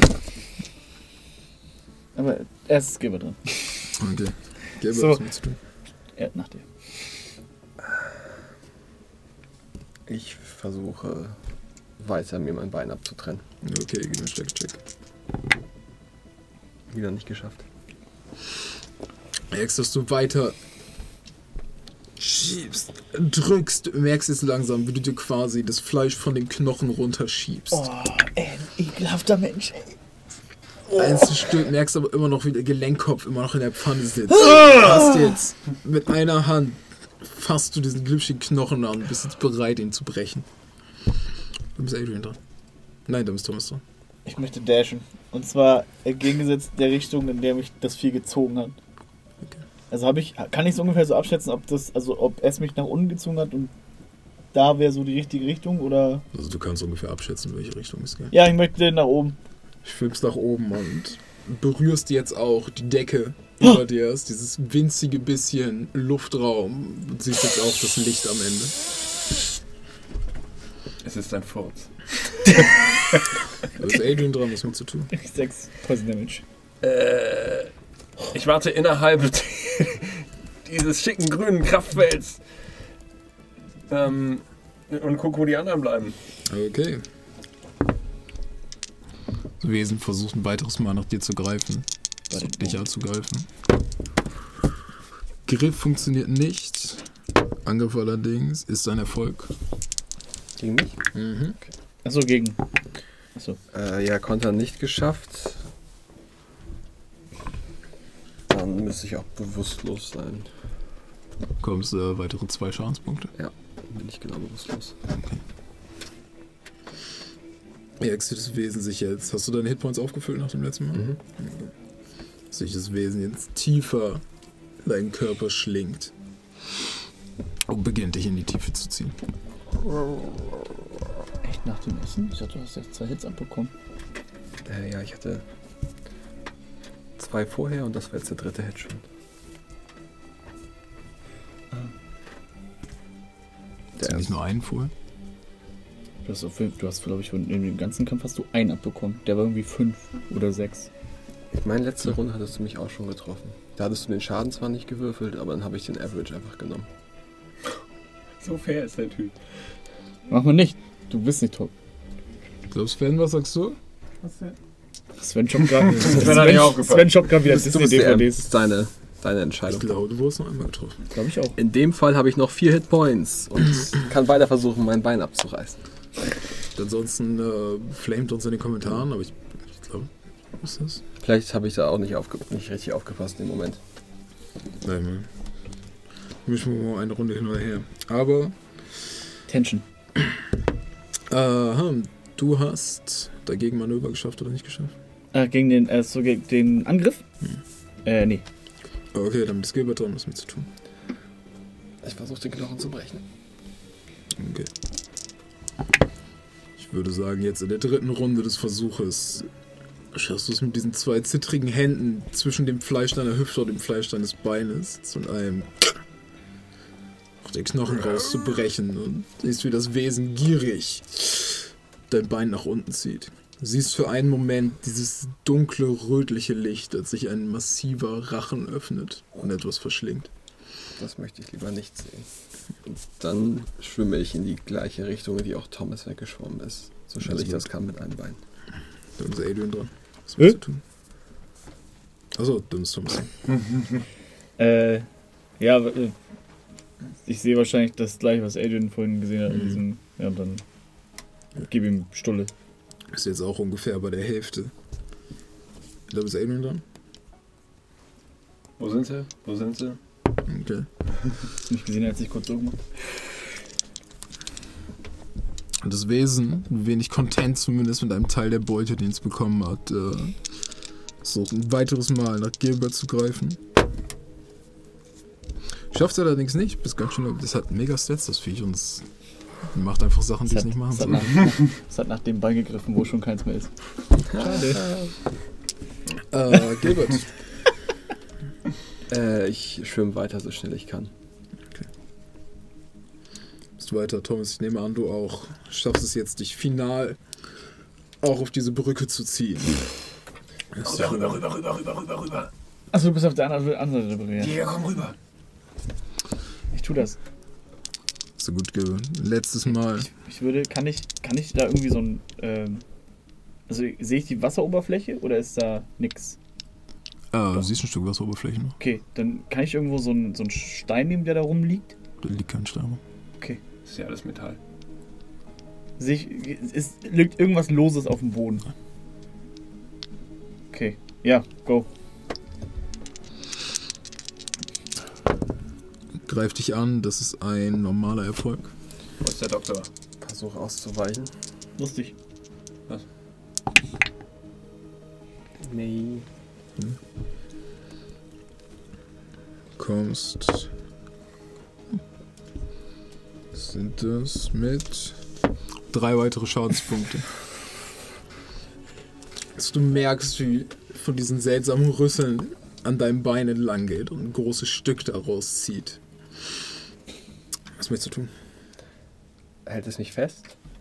Aber erst ist Gilbert dran. Okay. Gilbert, So. was willst du tun? Ja, nach dir. Ich versuche weiter mir mein Bein abzutrennen. Okay, gib mir einen Stärke-Check. Wieder nicht geschafft. Merkst, dass du weiter schiebst, drückst, merkst jetzt langsam, wie du dir quasi das Fleisch von den Knochen runterschiebst. Oh, ey, ein ekelhafter Mensch, ey. Einzelnes Stück, merkst aber immer noch, wie der Gelenkkopf immer noch in der Pfanne sitzt. Hast jetzt mit einer Hand fasst du diesen glitschigen Knochen an und bist jetzt bereit, ihn zu brechen. Du bist Adrian dran. Nein, du bist Thomas dran. Ich möchte dashen. Und zwar entgegengesetzt der Richtung, in der mich das Vieh gezogen hat. Okay. Also habe ich, kann ich es ungefähr so abschätzen, ob das, also ob es mich nach unten gezogen hat und da wäre so die richtige Richtung oder. Also du kannst ungefähr abschätzen, welche Richtung es geht. Ja, ich möchte nach oben. Schwimmst nach oben und berührst jetzt auch die Decke über dir. Ist dieses winzige bisschen Luftraum. Du siehst jetzt auch das Licht am Ende. Es ist ein Furz. Da ist Adrian dran, was mit zu tun. sechs Poison Damage. Äh, ich warte innerhalb dieses schicken grünen Kraftfelds ähm, und gucke, wo die anderen bleiben. Okay. Das Wesen versucht ein weiteres Mal nach dir zu greifen. Dich anzugreifen. Griff funktioniert nicht. Angriff allerdings ist ein Erfolg. Gegen mich? Mhm. Achso, gegen. Achso. Äh, ja, Konter nicht geschafft. Dann müsste ich auch bewusstlos sein. Kommst äh, weitere zwei Schadenspunkte. Ja, bin ich genau bewusstlos. Merkst du das Wesen sich jetzt? Hast du deine Hitpoints aufgefüllt nach dem letzten Mal? Mhm. Dass sich das Wesen jetzt tiefer in deinen Körper schlingt und beginnt dich in die Tiefe zu ziehen. Echt nach dem Essen? Ich dachte, du hast jetzt zwei Hits abbekommen. Äh, ja, ich hatte zwei vorher und das war jetzt der dritte Hit schon. Hast du nicht nur einen vorher? Du hast, auf, du hast glaube ich, in dem ganzen Kampf hast du einen abbekommen. Der war irgendwie fünf oder sechs. Ich meine, letzte Runde hattest du mich auch schon getroffen. Da hattest du den Schaden zwar nicht gewürfelt, aber dann habe ich den Average einfach genommen. So fair ist der Typ. Mach mal nicht. Du bist nicht top. Ich glaube, Sven, was sagst du? Sven shoppt gerade Sven hat nicht aufgepasst. Sven shoppt gerade wieder Du bist Disney-D V der, Ds. das ist deine, deine Ich Entscheidung. glaube, du wurdest noch einmal getroffen. Glaube ich auch. In dem Fall habe ich noch vier Hitpoints und kann weiter versuchen, mein Bein abzureißen. Ansonsten äh, flamet uns in den Kommentaren, aber ich, ich glaube, was ist das? Vielleicht habe ich da auch nicht, aufge nicht richtig aufgepasst im Moment. Nein, nein. Mischen wir mal eine Runde hin oder her. Aber, Tension. äh, du hast dagegen Manöver geschafft oder nicht geschafft? Äh, gegen den, äh, so gegen den Angriff? Hm. Äh, nee. Okay, dann ist Gilbert dran, was mit zu tun. Ich versuche den Knochen zu brechen. Okay. Ich würde sagen, jetzt in der dritten Runde des Versuches schaffst du es mit diesen zwei zittrigen Händen zwischen dem Fleisch deiner Hüfte und dem Fleisch deines Beines zu einem auch den Knochen rauszubrechen und siehst, wie das Wesen gierig dein Bein nach unten zieht. Du siehst für einen Moment dieses dunkle, rötliche Licht, als sich ein massiver Rachen öffnet und etwas verschlingt. Das möchte ich lieber nicht sehen. Und dann schwimme ich in die gleiche Richtung, in die auch Thomas weggeschwommen ist. So schnell ich das kann mit einem Bein. Dann ist Adrian dran. Was Äh? willst du tun? Achso, dann ist Thomas. Äh, ja, äh, ich sehe wahrscheinlich das gleiche, was Adrian vorhin gesehen hat. In Mhm. diesem, ja, dann gib ihm Stulle. Ist jetzt auch ungefähr bei der Hälfte. Da ist Adrian dran. Wo sind sie? Wo sind sie? Okay. Hast du nicht gesehen, als ich kurz so gemacht? Und das Wesen, ein wenig content zumindest mit einem Teil der Beute, den es bekommen hat, äh, so ein weiteres Mal nach Gilbert zu greifen. Schafft es allerdings nicht, bis ganz schön. Das hat mega Stats, das Viech, und es macht einfach Sachen, die es hat, nicht machen es hat, soll. nach, es hat nach dem Bein gegriffen, wo schon keins mehr ist. Schade. Äh, Gilbert. Äh, ich schwimme weiter, so schnell ich kann. Bist du weiter, Thomas? Ich nehme an, du auch schaffst es jetzt, dich final auch auf diese Brücke zu ziehen. Rüber, rüber, rüber, rüber, rüber, rüber, rüber. Achso, du bist auf der anderen anderen Seite. Ja. Ja, komm rüber. Ich tu das. So gut, Gilbert. Letztes Mal. Ich würde, kann ich, kann ich da irgendwie so ein, ähm, also sehe ich die Wasseroberfläche oder ist da nix? Äh, du siehst ein Stück Wasseroberfläche noch. Okay, dann kann ich irgendwo so einen so einen Stein nehmen, der da rumliegt? Da liegt kein Stein. Okay. Ist ja alles Metall. Sehe ich, ist, liegt irgendwas Loses auf dem Boden? Okay, ja, go. Greif dich an, das ist ein normaler Erfolg. Wo ist der Doktor? Versuch auszuweichen. Lustig. Nee. Kommst. Sind das mit drei weitere Schadenspunkte. Dass du merkst, wie von diesen seltsamen Rüsseln an deinem Bein entlang geht und ein großes Stück daraus zieht. Was möchtest du tun? Hält es mich fest?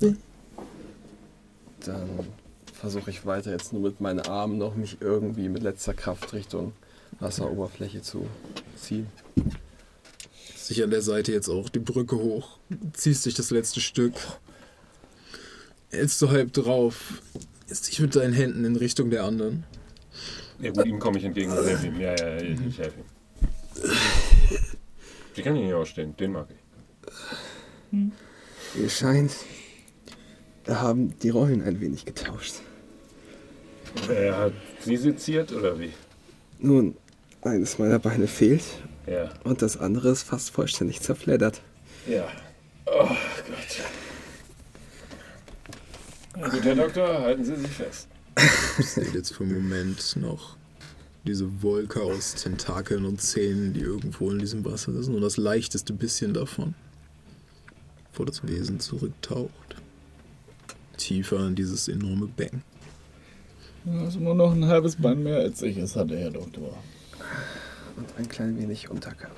Dann versuche ich weiter jetzt nur mit meinen Armen noch mich irgendwie mit letzter Kraft Richtung Wasseroberfläche zu ziehen. Sich an der Seite jetzt auch die Brücke hoch, ziehst dich das letzte Stück, hältst du halb drauf, jetzt dich mit deinen Händen in Richtung der anderen. Ja gut, ihm komme ich entgegen und helfe ihm. Ja, ja, ich, ich helfe ihm. Die kann ich nicht ausstehen, den mag ich. Mir scheint, wir haben die Rollen ein wenig getauscht. Er hat sie seziert oder wie? Nun, eines meiner Beine fehlt Ja. und das andere ist fast vollständig zerfleddert. Ja. Oh Gott. Gut, Herr Doktor, halten Sie sich fest. Ich sehe jetzt für einen Moment noch diese Wolke aus Tentakeln und Zähnen, die irgendwo in diesem Wasser ist. Nur das leichteste bisschen davon, bevor das Wesen zurücktaucht. Tiefer in dieses enorme Becken. Das ist immer noch ein halbes Bein mehr als ich es hatte, Herr Doktor. Und ein klein wenig Unterkörper.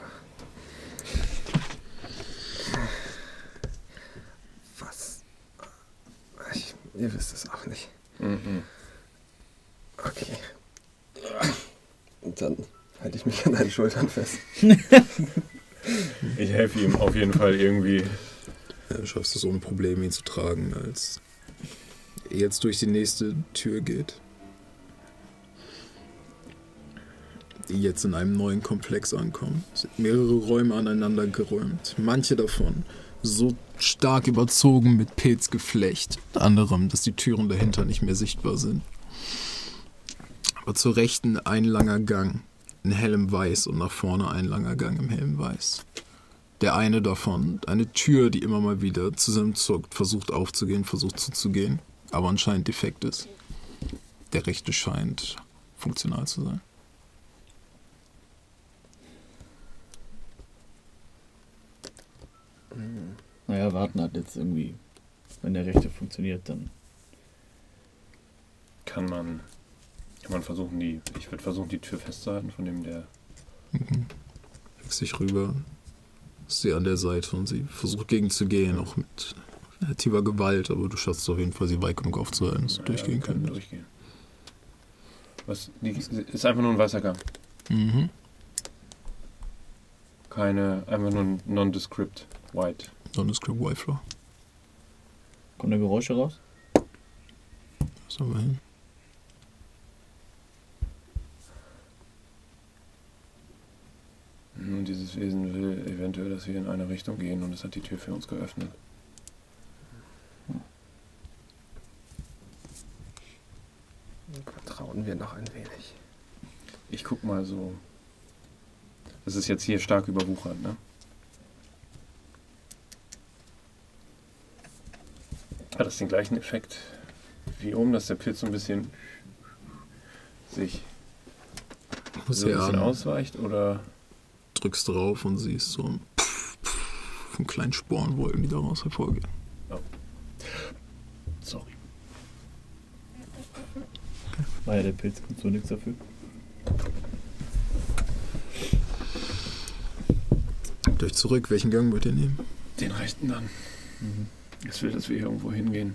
Was? Ich, ihr wisst es auch nicht. Mhm. Okay. Und dann halte ich mich an deinen Schultern fest. Ich helfe ihm auf jeden Fall irgendwie. Ja, du schaffst es ohne Probleme, ihn zu tragen, als er jetzt durch die nächste Tür geht. Die jetzt in einem neuen Komplex ankommen. Es sind mehrere Räume aneinander geräumt. Manche davon so stark überzogen mit Pilzgeflecht. Unter anderem, dass die Türen dahinter nicht mehr sichtbar sind. Aber zur Rechten ein langer Gang in hellem Weiß und nach vorne ein langer Gang im hellem Weiß. Der eine davon, eine Tür, die immer mal wieder zusammenzuckt, versucht aufzugehen, versucht zuzugehen, aber anscheinend defekt ist. Der rechte scheint funktional zu sein. Naja, warten hat jetzt irgendwie, wenn der rechte funktioniert, dann. Kann man, kann man versuchen, die. Ich würde versuchen, die Tür festzuhalten, von dem der. Mhm. Legst dich rüber, ist sie an der Seite und sie versucht gegenzugehen, auch mit relativer Gewalt, aber du schaffst es auf jeden Fall, sie weit genug aufzuhalten, dass du Ja, durchgehen kann kannst. durchgehen. Was, die ist einfach nur ein weißer Gang. Mhm. Keine, einfach nur ein nondescript white. Nondescript White Floor. Kommen da Geräusche raus? Was haben wir hin? Und dieses Wesen will eventuell, dass wir in eine Richtung gehen und es hat die Tür für uns geöffnet. Vertrauen wir noch ein wenig. Ich guck mal so. Das ist jetzt hier stark überwuchert, ne? Hat das den gleichen Effekt wie oben, dass der Pilz so ein bisschen sich Muss so ein ja bisschen an, ausweicht oder? drückst drauf und siehst so ein von kleinen Sporenwolken, die daraus hervorgehen. Sorry. War ja der Pilz, kommt so nichts dafür. Nehmt euch zurück, welchen Gang wollt ihr nehmen? Den rechten dann. Mhm. Es will, dass wir hier irgendwo hingehen.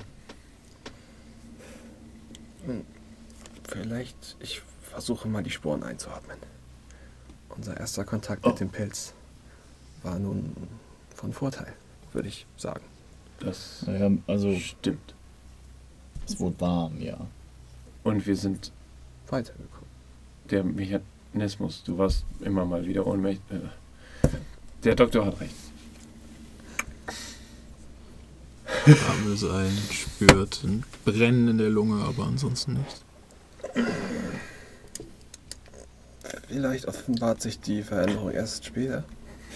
Vielleicht, ich versuche mal die Sporen einzuatmen. Unser erster Kontakt Oh. mit dem Pilz war nun von Vorteil, würde ich sagen. Das Naja, also stimmt. es wurde warm, ja. Und wir sind Weitergekommen. der Mechanismus. Du warst immer mal wieder ohnmächtig. Äh, der Doktor hat recht. Atmet es ein, spürt ein Brennen in der Lunge, aber ansonsten nichts. Vielleicht offenbart sich die Veränderung erst später.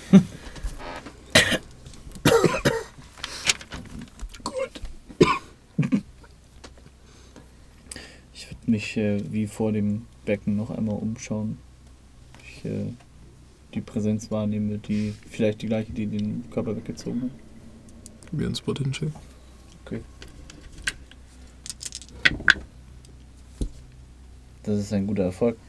Ich würde mich äh, wie vor dem Becken noch einmal umschauen. Ich äh, die Präsenz wahrnehme, die vielleicht die gleiche, die den Körper weggezogen hat. Wie ein Spot-In-Check. Okay. Das ist ein guter Erfolg.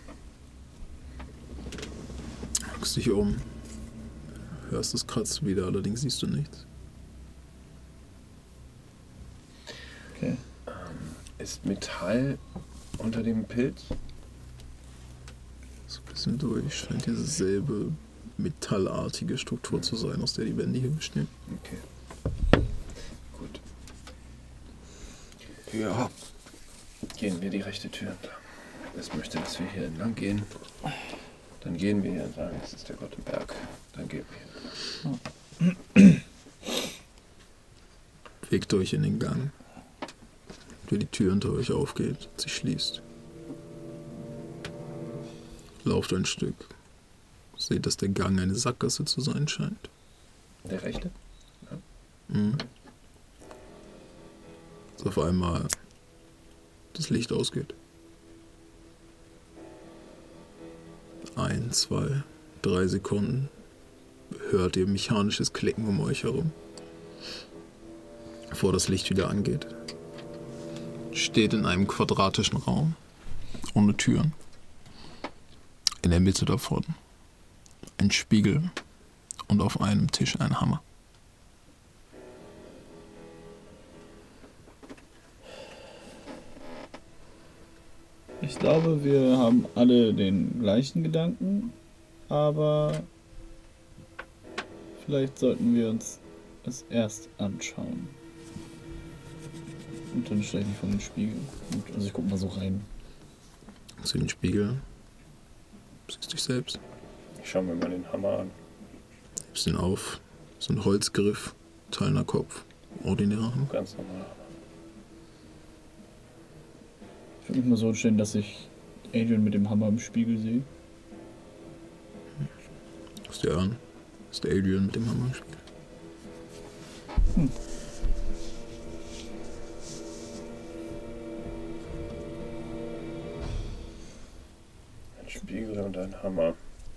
Guckst dich um. Hörst das Kratzen wieder, allerdings siehst du nichts. Okay. Ist Metall unter dem Pilz? So ein bisschen durch. Scheint dieselbe metallartige Struktur zu sein, aus der die Wände hier bestehen. Okay. Gut. Ja. Gehen wir die rechte Tür entlang. Es möchte, dass wir hier entlang gehen. Dann gehen wir hier entlang. Das ist der Gott im Berg. Dann gehen wir. Legt euch in den Gang. Wie die Tür hinter euch aufgeht, sie schließt. Lauft ein Stück. Seht, dass der Gang eine Sackgasse zu sein scheint. Der rechte? Mhm. Dass auf einmal das Licht ausgeht. Ein, zwei, drei Sekunden hört ihr mechanisches Klicken um euch herum. Bevor das Licht wieder angeht. Steht in einem quadratischen Raum. Ohne Türen. In der Mitte davon ein Spiegel und auf einem Tisch ein Hammer. Ich glaube, wir haben alle den gleichen Gedanken, aber vielleicht sollten wir uns es erst anschauen. Und dann stelle ich vor den Spiegel. Und also ich guck mal so rein. Zu den Spiegel. Siehst dich selbst. Ich schau mir mal den Hammer an. Hebst ihn auf. So ein Holzgriff. Teilender Kopf. Ordinärer Hammer. Ganz normal. Ich würde mich mal so stellen, dass ich Adrian mit dem Hammer im Spiegel sehe. Guckst dir an. Das ist der Adrian mit dem Hammer im Spiegel. Hm. Ein Spiegel und ein Hammer.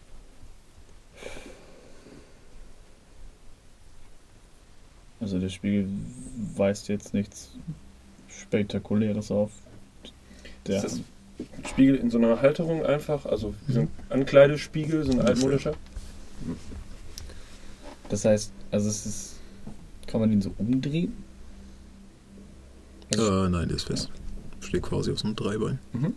Also der Spiegel weist jetzt nichts Spektakuläres auf. Der Ist das ein Spiegel in so einer Halterung einfach? Also wie so ein Ankleidespiegel, so ein altmodischer? Das heißt, also es ist. Kann man den so umdrehen? Also Äh, nein, der ist fest. Steht quasi auf so einem Dreibein. Mhm.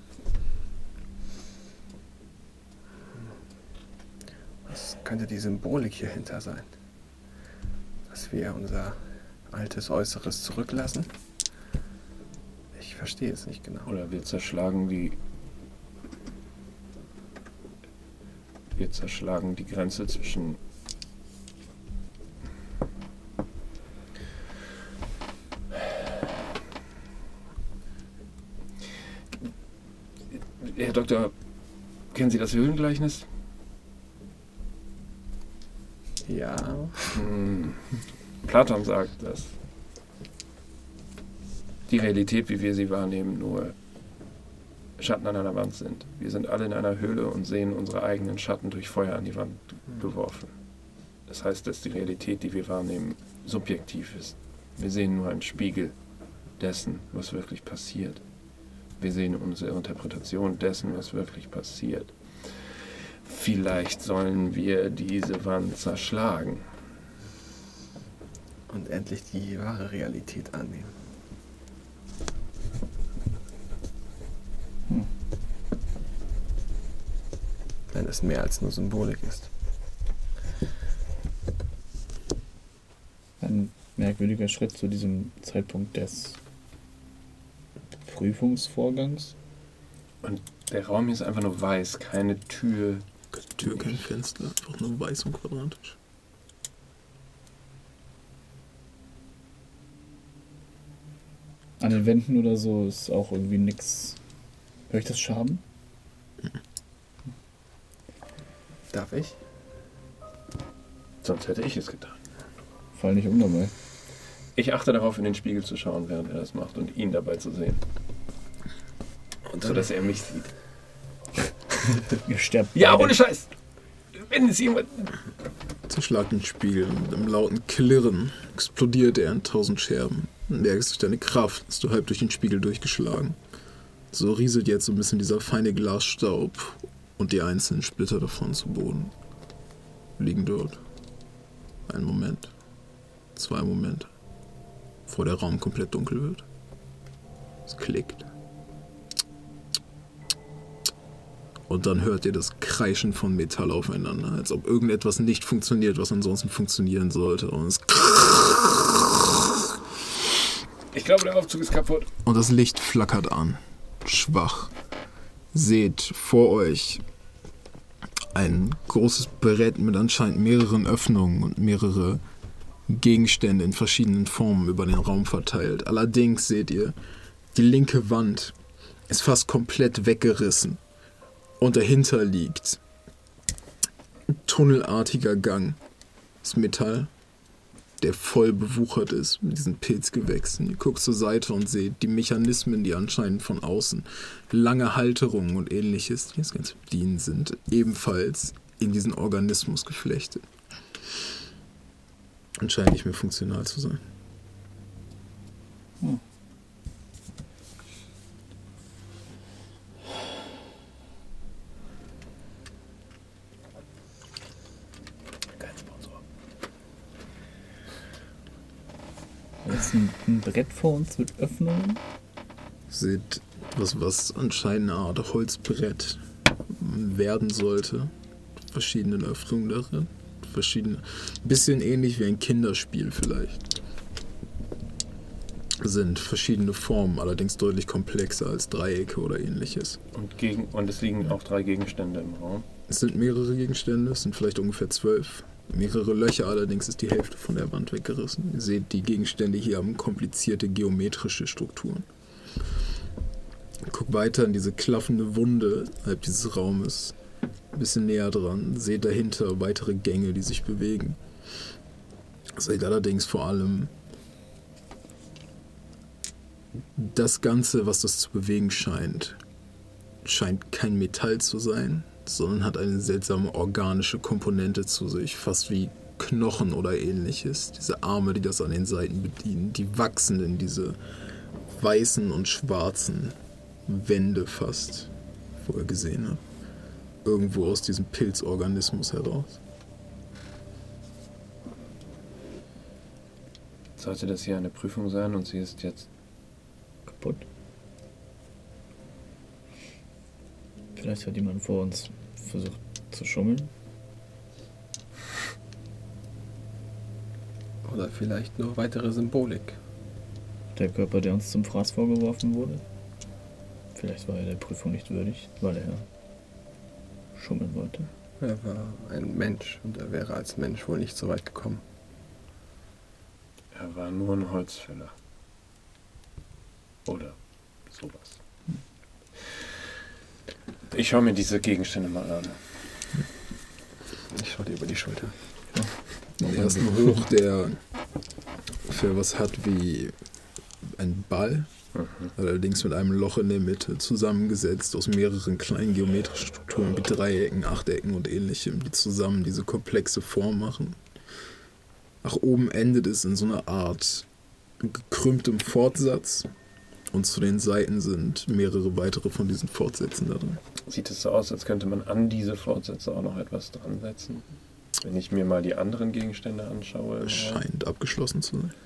Was könnte die Symbolik hier hinter sein? Dass wir unser altes Äußeres zurücklassen? Ich verstehe es nicht genau. Oder wir zerschlagen die. Wir zerschlagen die Grenze zwischen. Herr Doktor, kennen Sie das Höhlengleichnis? Ja. Hm. Platon sagt, dass die Realität, wie wir sie wahrnehmen, nur Schatten an einer Wand sind. Wir sind alle in einer Höhle und sehen unsere eigenen Schatten durch Feuer an die Wand geworfen. Das heißt, dass die Realität, die wir wahrnehmen, subjektiv ist. Wir sehen nur einen Spiegel dessen, was wirklich passiert. Wir sehen unsere Interpretation dessen, was wirklich passiert. Vielleicht sollen wir diese Wand zerschlagen. Und endlich die wahre Realität annehmen. Hm. Wenn es mehr als nur Symbolik ist. Ein merkwürdiger Schritt zu diesem Zeitpunkt des Prüfungsvorgangs. Und der Raum hier ist einfach nur weiß, keine Tür. Keine Tür, kein Fenster, einfach nur weiß und quadratisch. An den Wänden oder so ist auch irgendwie nix. Hör ich das Schaben? Darf ich? Sonst hätte ich es getan. Fall nicht um dabei. Ich achte darauf, in den Spiegel zu schauen, während er das macht und ihn dabei zu sehen. Und So dass er mich sieht. Ihr sterbt. Ja, beide. ohne Scheiß! Wenn es jemand. Zerschlag den Spiegel und mit einem lauten Klirren explodiert er in tausend Scherben. Und merkst durch deine Kraft, hast du halb durch den Spiegel durchgeschlagen. So rieselt jetzt so ein bisschen dieser feine Glasstaub und die einzelnen Splitter davon zu Boden. Liegen dort. Ein Moment. Zwei Momente. Bevor der Raum komplett dunkel wird. Es klickt. Und dann hört ihr das Kreischen von Metall aufeinander, als ob irgendetwas nicht funktioniert, was ansonsten funktionieren sollte. Und, es Ich glaube, der Aufzug ist kaputt. und das Licht flackert an. Schwach. Seht vor euch ein großes Brett mit anscheinend mehreren Öffnungen und mehrere Gegenstände in verschiedenen Formen über den Raum verteilt. Allerdings seht ihr, die linke Wand ist fast komplett weggerissen. Und dahinter liegt ein tunnelartiger Gang aus Metall, der voll bewuchert ist mit diesen Pilzgewächsen. Ihr guckt zur Seite und seht die Mechanismen, die anscheinend von außen, lange Halterungen und ähnliches, die das Ganze bedienen, sind ebenfalls in diesen Organismus geflechtet. Und scheint nicht mehr funktional zu sein. Hm. Jetzt ein, ein Brett vor uns mit Öffnungen. Seht was, was anscheinend eine Art Holzbrett werden sollte. Verschiedene Öffnungen darin. Verschiedene. Bisschen ähnlich wie ein Kinderspiel vielleicht. Sind verschiedene Formen, allerdings deutlich komplexer als Dreiecke oder ähnliches. Und, gegen, und es liegen auch drei Gegenstände im Raum. Es sind mehrere Gegenstände, es sind vielleicht ungefähr zwölf. Mehrere Löcher, allerdings ist die Hälfte von der Wand weggerissen. Ihr seht, die Gegenstände hier haben komplizierte geometrische Strukturen. Guckt weiter in diese klaffende Wunde innerhalb dieses Raumes. Ein bisschen näher dran. Seht dahinter weitere Gänge, die sich bewegen. Seht allerdings vor allem das Ganze, was das zu bewegen scheint, scheint kein Metall zu sein, sondern hat eine seltsame organische Komponente zu sich, fast wie Knochen oder ähnliches. Diese Arme, die das an den Seiten bedienen, die wachsen in diese weißen und schwarzen Wände fast, wo ihr gesehen habt. Irgendwo aus diesem Pilzorganismus heraus. Sollte das hier eine Prüfung sein und sie ist jetzt Kaputt. Vielleicht hat jemand vor uns versucht zu schummeln. Oder vielleicht nur weitere Symbolik. Der Körper, der uns zum Fraß vorgeworfen wurde. Vielleicht war er der Prüfung nicht würdig, weil er schummeln wollte. Er war ein Mensch und er wäre als Mensch wohl nicht so weit gekommen. Er war nur ein Holzfäller. Oder sowas. Ich schaue mir diese Gegenstände mal an. Ich schaue dir über die Schulter. Den ersten hoch, der für was hat wie ein Ball, mhm. allerdings mit einem Loch in der Mitte, zusammengesetzt aus mehreren kleinen geometrischen Strukturen wie Dreiecken, Achtecken und ähnlichem, die zusammen diese komplexe Form machen. Nach oben endet es in so einer Art gekrümmtem Fortsatz und zu den Seiten sind mehrere weitere von diesen Fortsätzen da drin. Sieht es so aus, als könnte man an diese Fortsätze auch noch etwas dran setzen? Wenn ich mir mal die anderen Gegenstände anschaue. Es scheint abgeschlossen zu sein.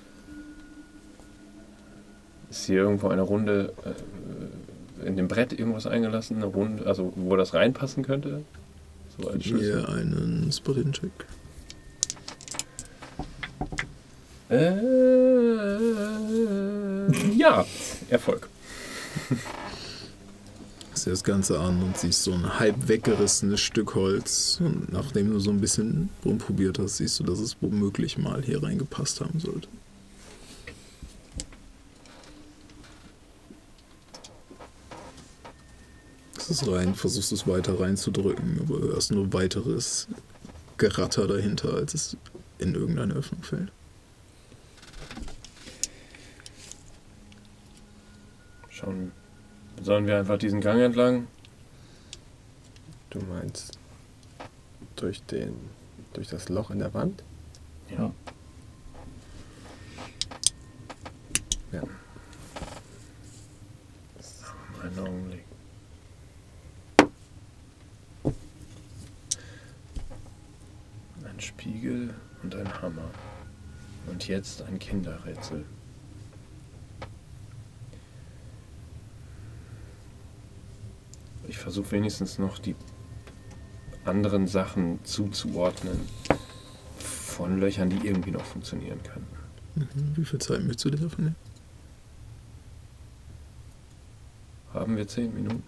Ist hier irgendwo eine Runde äh, in dem Brett irgendwas eingelassen? Eine Runde, also wo das reinpassen könnte? So als Schlüssel. Hier einen Spot-In-Check. Äh, ja, Erfolg. Siehst dir das Ganze an und siehst so ein halb weggerissenes Stück Holz. Und nachdem du so ein bisschen rumprobiert hast, siehst du, dass es womöglich mal hier reingepasst haben sollte. Es ist rein, versuchst es weiter reinzudrücken, aber hörst nur weiteres Geratter dahinter, als es in irgendeine Öffnung fällt. Schauen, sollen wir einfach diesen Gang entlang? Du meinst durch den, durch das Loch in der Wand? Ja. Ja. Einen Augenblick. Ein Spiegel und ein Hammer. Und jetzt ein Kinderrätsel. Ich versuche wenigstens noch die anderen Sachen zuzuordnen von Löchern, die irgendwie noch funktionieren können. Mhm. Wie viel Zeit möchtest du dir davon nehmen? Haben wir zehn Minuten?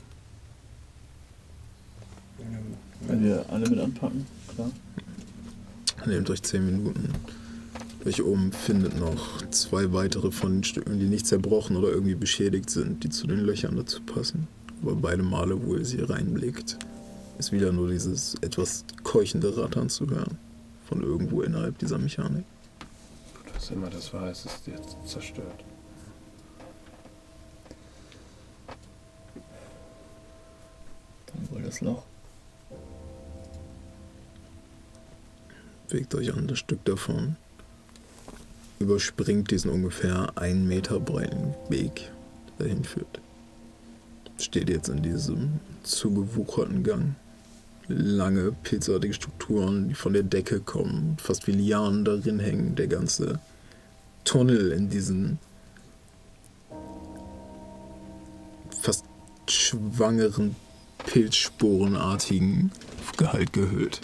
Wenn wir alle mit anpacken, klar. Nehmt euch zehn Minuten. Euch oben findet noch zwei weitere von den Stücken, die nicht zerbrochen oder irgendwie beschädigt sind, die zu den Löchern dazu passen. Aber beide Male, wo ihr sie reinblickt, ist wieder nur dieses etwas keuchende Rattern zu hören. Von irgendwo innerhalb dieser Mechanik. Was immer das war, es ist jetzt zerstört. Dann wohl das Loch. Bewegt euch an das Stück davon. Überspringt diesen ungefähr einen Meter breiten Weg, der dahin führt. Steht jetzt in diesem zugewucherten Gang. Lange, pilzartige Strukturen, die von der Decke kommen, fast wie Lianen darin hängen. Der ganze Tunnel in diesen fast schwangeren, pilzsporenartigen Gehalt gehüllt.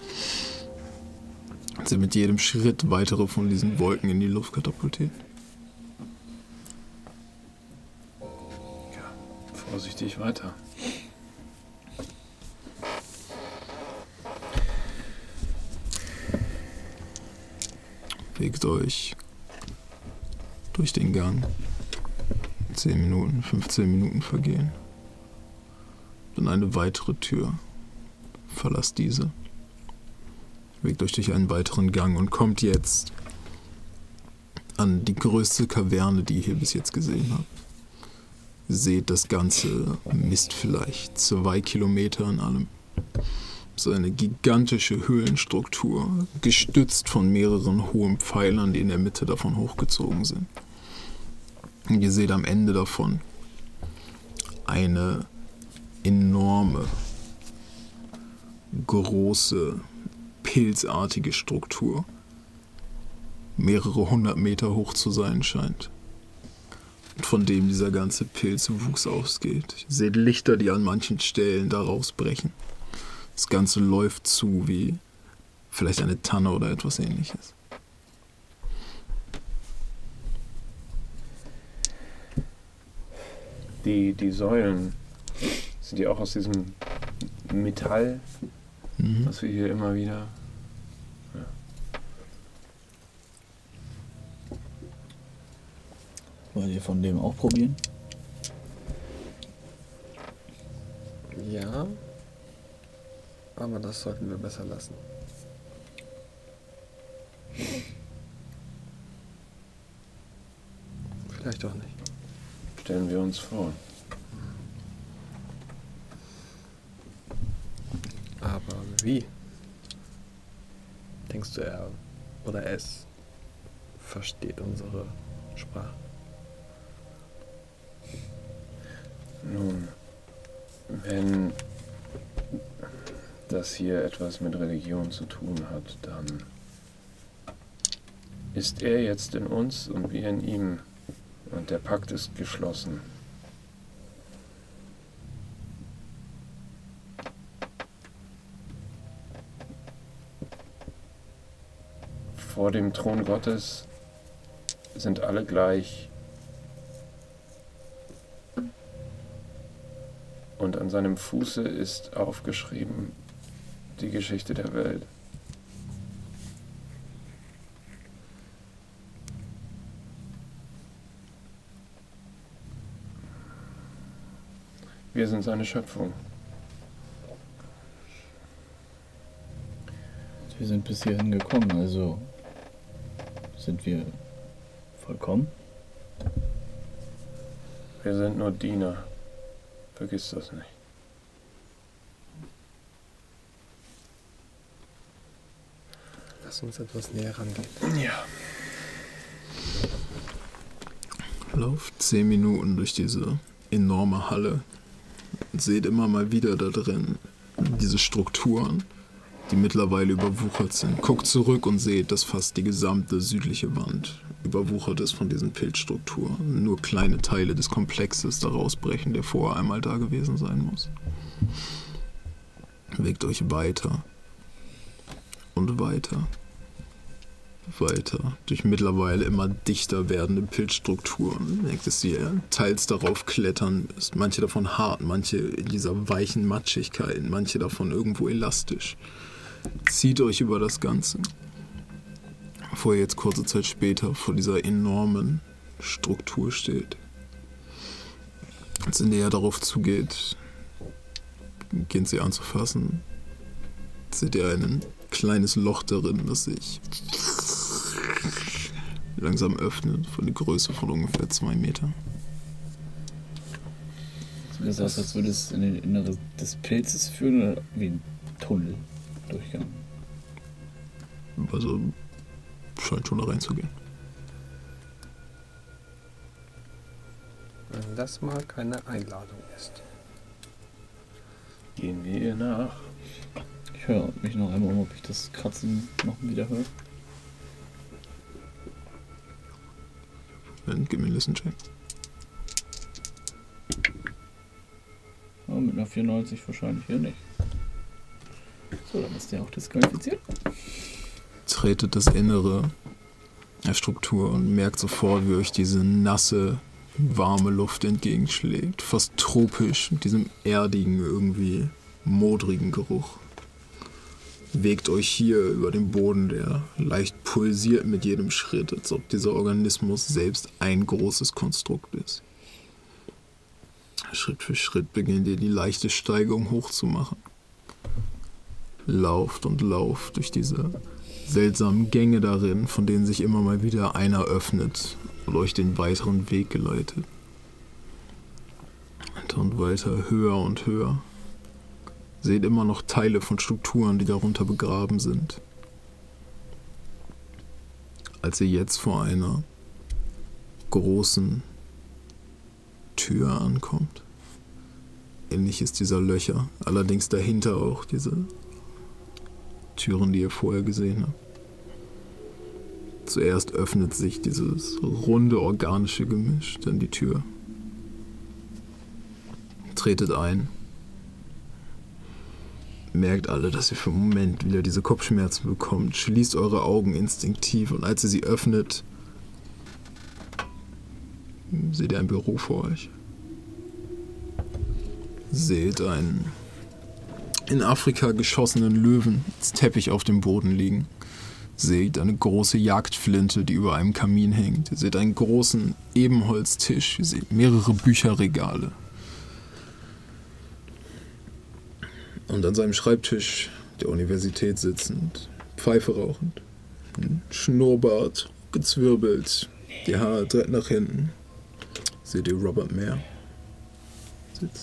Sie mit jedem Schritt weitere von diesen Wolken in die Luft katapultiert. Ja, vorsichtig weiter. Bewegt euch durch den Gang. zehn Minuten, fünfzehn Minuten vergehen. Dann eine weitere Tür. Verlasst diese. Bewegt euch durch einen weiteren Gang und kommt jetzt an die größte Kaverne, die ihr hier bis jetzt gesehen habt. Seht, das Ganze misst vielleicht zwei Kilometer in allem. So eine gigantische Höhlenstruktur, gestützt von mehreren hohen Pfeilern, die in der Mitte davon hochgezogen sind. Und ihr seht am Ende davon eine enorme, große, pilzartige Struktur, mehrere hundert Meter hoch zu sein scheint, und von dem dieser ganze Pilzwuchs ausgeht. Ihr seht Lichter, die an manchen Stellen da rausbrechen. Das Ganze läuft zu wie vielleicht eine Tanne oder etwas Ähnliches. Die, die Säulen, sind die auch aus diesem Metall, Mhm. was wir hier immer wieder... Ja. Wollt ihr von dem auch probieren? Ja. Aber das sollten wir besser lassen. Vielleicht auch nicht. Stellen wir uns vor. Aber wie? Denkst du, er oder es versteht unsere Sprache? Nun, wenn das hier etwas mit Religion zu tun hat, dann ist er jetzt in uns und wir in ihm. Und der Pakt ist geschlossen. Vor dem Thron Gottes sind alle gleich. Und an seinem Fuße ist aufgeschrieben die Geschichte der Welt. Wir sind seine Schöpfung. Wir sind bis hierhin gekommen, also sind wir vollkommen? Wir sind nur Diener. Vergiss das nicht. Lass uns etwas näher rangehen. Ja. Lauft zehn Minuten durch diese enorme Halle. Seht immer mal wieder da drin diese Strukturen, die mittlerweile überwuchert sind. Guckt zurück und seht, dass fast die gesamte südliche Wand überwuchert ist von diesen Pilzstrukturen. Nur kleine Teile des Komplexes daraus brechen, der vorher einmal da gewesen sein muss. Bewegt euch weiter und weiter. Weiter durch mittlerweile immer dichter werdende Pilzstrukturen. Merkt, dass ihr teils darauf klettern müsst. Manche davon hart, manche in dieser weichen Matschigkeit, manche davon irgendwo elastisch. Zieht euch über das Ganze. Bevor ihr jetzt kurze Zeit später vor dieser enormen Struktur steht. Als ihr näher darauf zugeht, beginnt sie anzufassen. Seht ihr ein kleines Loch darin, das sich langsam öffnet, von der Größe von ungefähr zwei Metern. Sieht das aus, als würde es in den Innere des Pilzes führen oder wie ein Tunnel durchgang? Also scheint schon da reinzugehen. Wenn das mal keine Einladung ist. Gehen wir ihr nach. Ich höre mich noch einmal um, ob ich das Kratzen noch wieder höre. Dann gib mir einen Listen-Check. Ja, mit einer vierundneunzig wahrscheinlich hier nicht. So, dann ist der auch disqualifiziert. Tretet das Innere der Struktur und merkt sofort, wie euch diese nasse, warme Luft entgegenschlägt. Fast tropisch, mit diesem erdigen, irgendwie modrigen Geruch. Wegt euch hier über den Boden, der leicht pulsiert mit jedem Schritt, als ob dieser Organismus selbst ein großes Konstrukt ist. Schritt für Schritt beginnt ihr die leichte Steigung hochzumachen. Lauft und lauft durch diese seltsamen Gänge darin, von denen sich immer mal wieder einer öffnet und euch den weiteren Weg geleitet. Weiter und weiter, höher und höher. Seht immer noch Teile von Strukturen, die darunter begraben sind. Als ihr jetzt vor einer großen Tür ankommt. Ähnlich ist dieser Löcher, allerdings dahinter auch diese Türen, die ihr vorher gesehen habt. Zuerst öffnet sich dieses runde organische Gemisch, dann die Tür. Tretet ein. Merkt alle, dass ihr für einen Moment wieder diese Kopfschmerzen bekommt. Schließt eure Augen instinktiv und als ihr sie öffnet, seht ihr ein Büro vor euch. Seht einen in Afrika geschossenen Löwen als Teppich auf dem Boden liegen. Seht eine große Jagdflinte, die über einem Kamin hängt. Ihr seht einen großen Ebenholztisch. Ihr seht mehrere Bücherregale. Und an seinem Schreibtisch der Universität sitzend, Pfeife rauchend, ein Schnurrbart, gezwirbelt, die Haare direkt nach hinten, seht ihr Robert Mayer sitzen.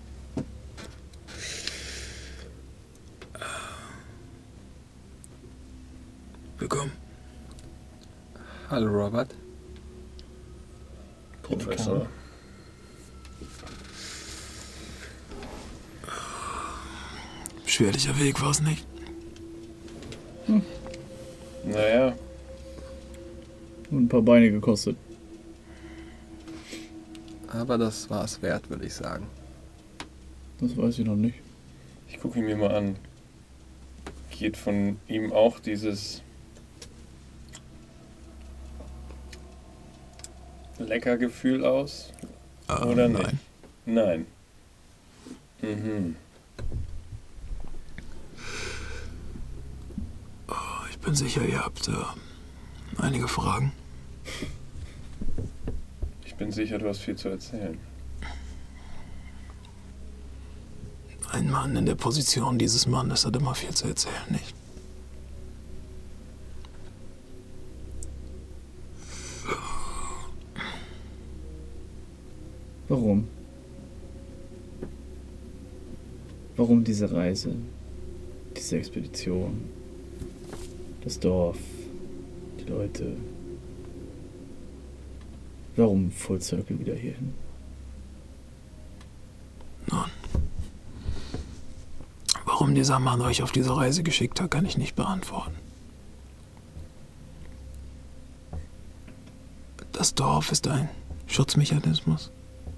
Willkommen. Hallo Robert. Professor. Beschwerlicher Weg war es nicht. Hm. Naja. Und ein paar Beine gekostet. Aber das war es wert, würde ich sagen. Das weiß ich noch nicht. Ich gucke ihn mir mal an. Geht von ihm auch dieses lecker Gefühl aus? Ähm, Oder nicht? nein. Nein. Mhm. Ich bin sicher, ihr habt äh, einige Fragen. Ich bin sicher, du hast viel zu erzählen. Ein Mann in der Position dieses Mannes hat immer viel zu erzählen, nicht? Warum? Warum diese Reise? Diese Expedition? Das Dorf? Die Leute? Warum Full Circle wieder hierhin? Nun, warum dieser Mann euch auf diese Reise geschickt hat, kann ich nicht beantworten. Das Dorf ist ein Schutzmechanismus.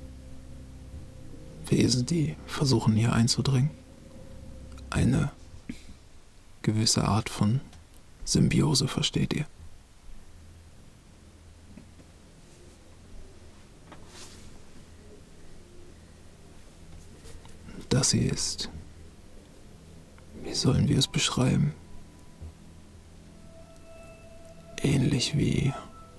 Wesen, die versuchen hier einzudringen. Eine gewisse Art von Symbiose, versteht ihr? Das hier ist, wie sollen wir es beschreiben? Ähnlich wie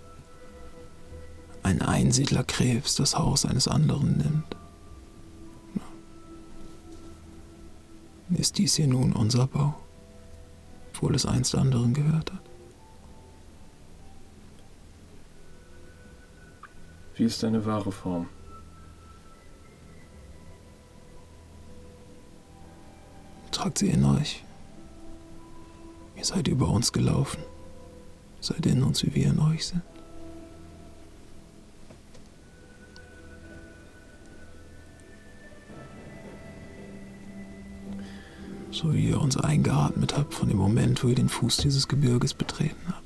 ein Einsiedlerkrebs das Haus eines anderen nimmt. Ist dies hier nun unser Bau, obwohl es einst anderen gehört hat? Wie ist deine wahre Form? Tragt sie in euch. Ihr seid über uns gelaufen. Seid in uns, wie wir in euch sind. So wie ihr uns eingeatmet habt von dem Moment, wo ihr den Fuß dieses Gebirges betreten habt.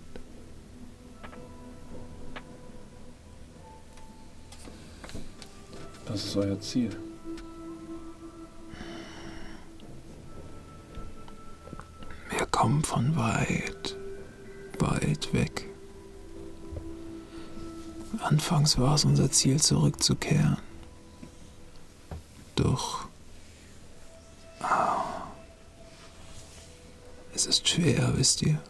Was ist euer Ziel? Wir kommen von weit, weit weg. Anfangs war es unser Ziel, zurückzukehren. Doch ah, es ist schwer, wisst ihr.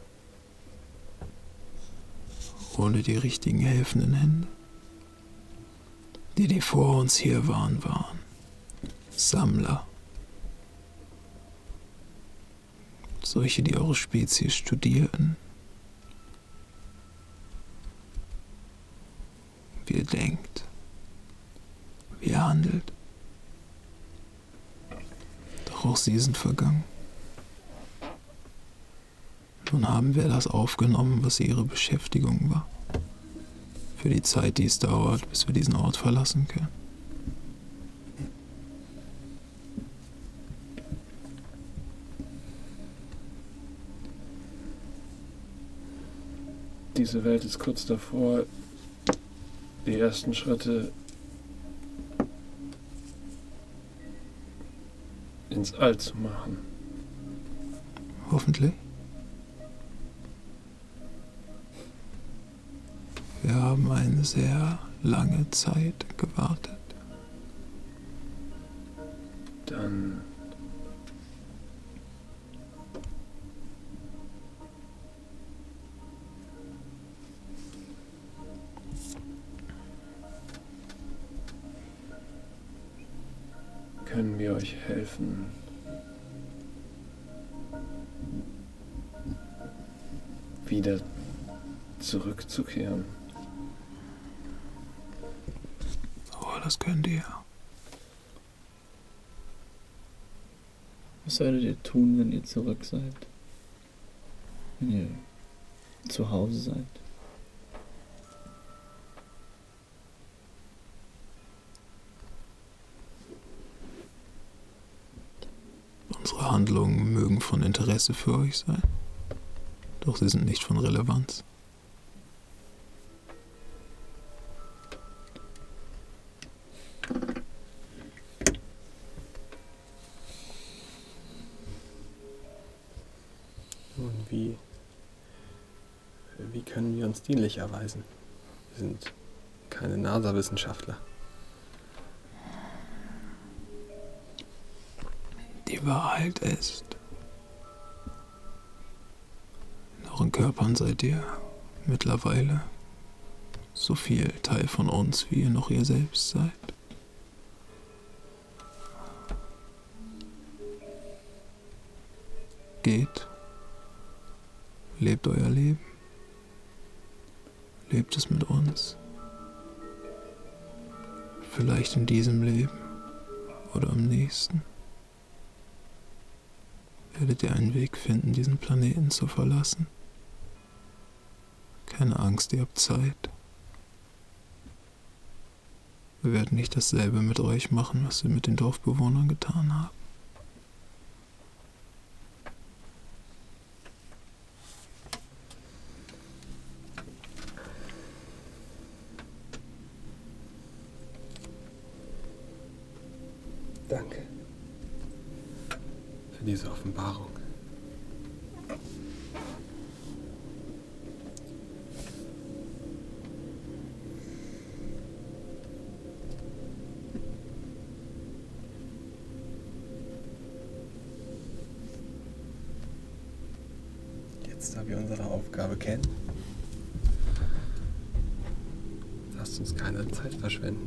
Ohne die richtigen helfenden Hände. Die, die vor uns hier waren, waren Sammler. Solche, die eure Spezies studierten. Wie ihr denkt. Wie ihr handelt. Doch auch sie sind vergangen. Nun haben wir das aufgenommen, was ihre Beschäftigung war. Für die Zeit, die es dauert, bis wir diesen Ort verlassen können. Diese Welt ist kurz davor, die ersten Schritte ins All zu machen. Hoffentlich. Wir haben eine sehr lange Zeit gewartet. Dann können wir euch helfen, wieder zurückzukehren. Oh, das könnt ihr. Was solltet ihr tun, wenn ihr zurück seid? Wenn ihr zu Hause seid? Unsere Handlungen mögen von Interesse für euch sein, doch sie sind nicht von Relevanz. Und wie, wie können wir uns dienlich erweisen? Wir sind keine NASA-Wissenschaftler. Die Wahrheit ist, in euren Körpern seid ihr mittlerweile so viel Teil von uns, wie ihr noch ihr selbst seid. Geht, lebt euer Leben, lebt es mit uns. Vielleicht in diesem Leben oder im nächsten werdet ihr einen Weg finden, diesen Planeten zu verlassen. Keine Angst, ihr habt Zeit. Wir werden nicht dasselbe mit euch machen, was wir mit den Dorfbewohnern getan haben. Danke für diese Offenbarung. Jetzt, da wir unsere Aufgabe kennen, lasst uns keine Zeit verschwenden.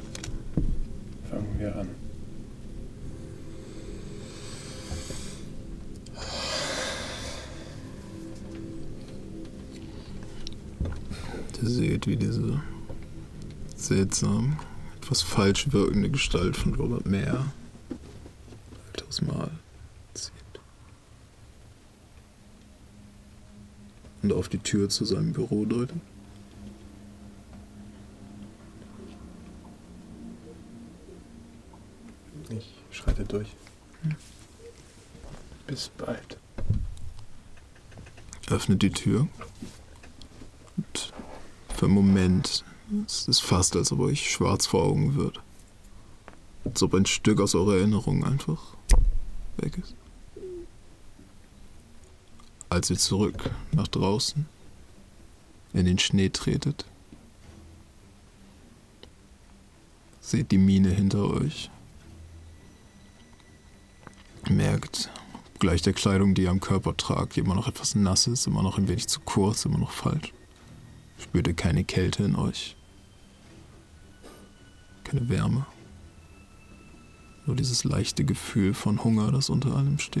Fangen wir an. Ihr seht, wie diese seltsam, etwas falsch wirkende Gestalt von Robert Mayer weiteres Mal zieht. Und auf die Tür zu seinem Büro deutet. Ich schreite durch. Bis bald. Öffnet die Tür. Und für einen Moment ist es fast, als ob euch schwarz vor Augen wird. Als ob ein Stück aus eurer Erinnerung einfach weg ist. Als ihr zurück nach draußen in den Schnee tretet, seht die Mine hinter euch. Merkt, gleich der Kleidung, die ihr am Körper tragt, die immer noch etwas nass ist, immer noch ein wenig zu kurz, immer noch falsch. Spürt ihr keine Kälte in euch. Keine Wärme. Nur dieses leichte Gefühl von Hunger, das unter allem steht.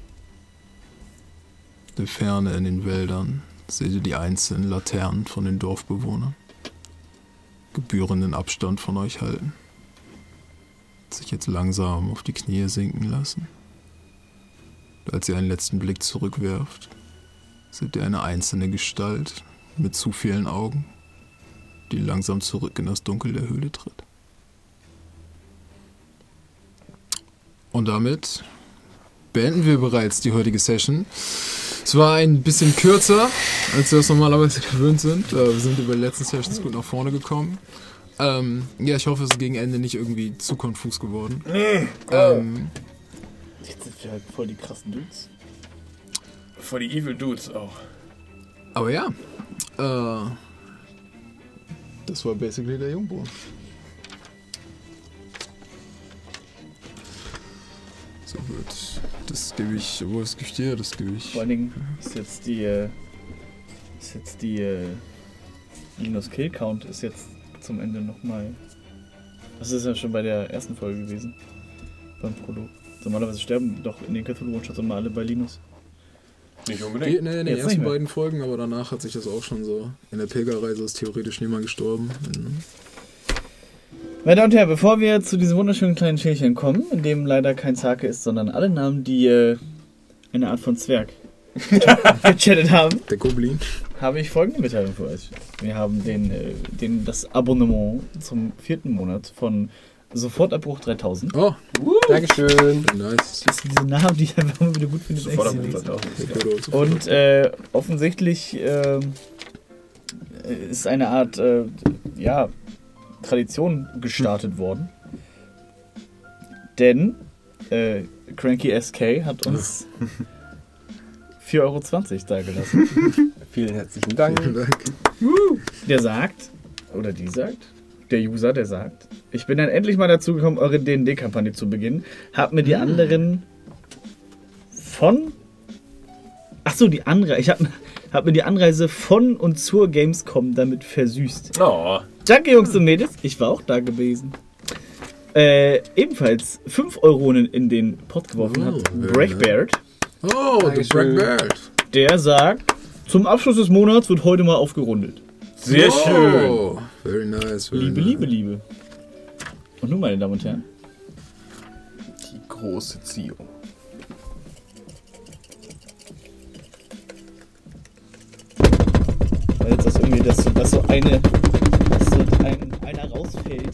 In der Ferne in den Wäldern seht ihr die einzelnen Laternen von den Dorfbewohnern. Gebührenden Abstand von euch halten. Sich jetzt langsam auf die Knie sinken lassen. Und als ihr einen letzten Blick zurückwerft, seht ihr eine einzelne Gestalt mit zu vielen Augen, die langsam zurück in das Dunkel der Höhle tritt. Und damit beenden wir bereits die heutige Session. Es war ein bisschen kürzer, als wir es normalerweise gewöhnt sind. Wir sind über die letzten Sessions gut nach vorne gekommen. Ähm, ja, ich hoffe, es ist gegen Ende nicht irgendwie zu konfus geworden. Nee. Ähm, Jetzt sind wir halt voll die krassen Dudes. Vor die Evil Dudes auch. aber ja, äh, das war basically der Jungbrunnen. So gut, das gebe ich, wo das gebe ich dir, das gebe ich. Vor allen Dingen ist jetzt die, äh, ist jetzt die, äh, Linus Kill Count ist jetzt zum Ende nochmal. Das ist ja schon bei der ersten Folge gewesen. Beim Prolog. Normalerweise sterben doch in den Cthulhu-One-Shots immer alle bei Linus. Nicht Die, unbedingt. nee, in den Jetzt ersten nicht mehr. beiden Folgen, aber danach hat sich das auch schon so. In der Pilgerreise ist theoretisch niemand gestorben. Mhm. Meine Damen und Herren, bevor wir zu diesem wunderschönen kleinen Schälchen kommen, in dem leider kein Zake ist, sondern alle Namen, die äh, eine Art von Zwerg gechattet haben, Der Goblin. habe ich folgende Mitteilung für euch. Wir haben den, äh, den, das Abonnement zum vierten Monat von Sofortabbruch dreitausend. Oh, Dankeschön. nice. Das sind diese Namen, die ich einfach immer wieder gut finde. Sofort extra am lesen. Montag. Und äh, offensichtlich äh, ist eine Art äh, ja, Tradition gestartet worden. Denn äh, Cranky S K hat uns vier Euro zwanzig dagelassen. Vielen herzlichen Dank. Vielen Dank. Der sagt, oder die sagt, der User, der sagt, ich bin dann endlich mal dazu gekommen, eure D und D-Kampagne zu beginnen. Hab mir die anderen von... Achso, die Anreise. Ich hab, hab mir die Anreise von und zur Gamescom damit versüßt. Oh. Danke, Jungs und Mädels. Ich war auch da gewesen. Äh, ebenfalls fünf Euronen in den Pott geworfen Oh, hat very Breakbeard. Oh, der Dankeschön. Blackbird. Der sagt, zum Abschluss des Monats wird heute mal aufgerundet. Sehr schön. Oh, very nice. Very Liebe, nice. Liebe, Liebe. Und nun, meine Damen und Herren, Die große Ziehung. weil jetzt das irgendwie, dass, so- dass so eine, dass so ein, einer rausfällt.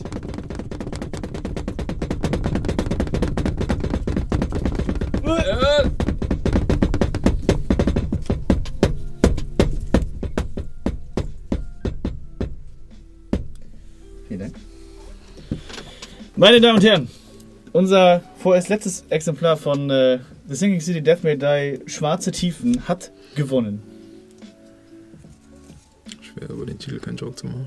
Äh, Vielen Dank. Meine Damen und Herren, unser vorerst letztes Exemplar von äh, The Sinking City Death May Die Schwarze Tiefen hat gewonnen. Schwer über den Titel keinen Joke zu machen.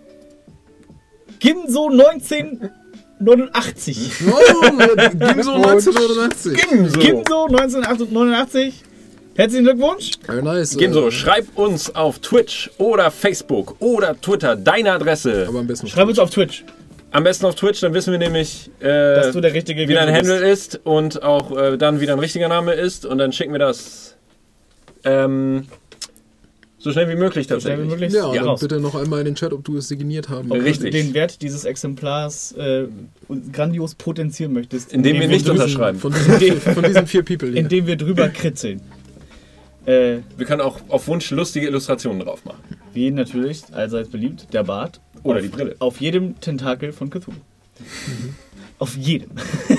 Gimso neunzehnhundertneunundachtzig. Oh, Gimso neunzehnhundertneunundachtzig. Gimso. Gimso neunzehnhundertneunundachtzig. Herzlichen Glückwunsch. Very nice. Gimso, äh, schreib uns auf Twitch oder Facebook oder Twitter deine Adresse. Aber am besten Schreib uns auf Twitch, Am besten auf Twitch, dann wissen wir nämlich, äh, dass du der richtige wie dein Gimso Handle bist. ist und auch äh, dann wie dein richtiger Name ist und dann schicken wir das ähm, So schnell wie möglich So schnell tatsächlich. wie möglich. Ja, und Ja, dann raus. bitte noch einmal in den Chat, ob du es signiert haben Ob Richtig. du den Wert dieses Exemplars äh, grandios potenzieren möchtest. Indem wir nicht drü- unterschreiben. Von diesen, vier, von diesen vier People hier. Indem wir drüber kritzeln. Äh, Wir können auch auf Wunsch lustige Illustrationen drauf machen. wie natürlich, allseits beliebt, der Bart. Oder auf, die Brille. Auf jedem Tentakel von Cthulhu. Mhm. Auf jedem.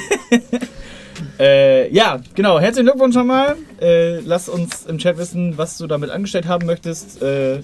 äh, ja, genau. Herzlichen Glückwunsch nochmal. Äh, lass uns im Chat wissen, was du damit angestellt haben möchtest. Äh,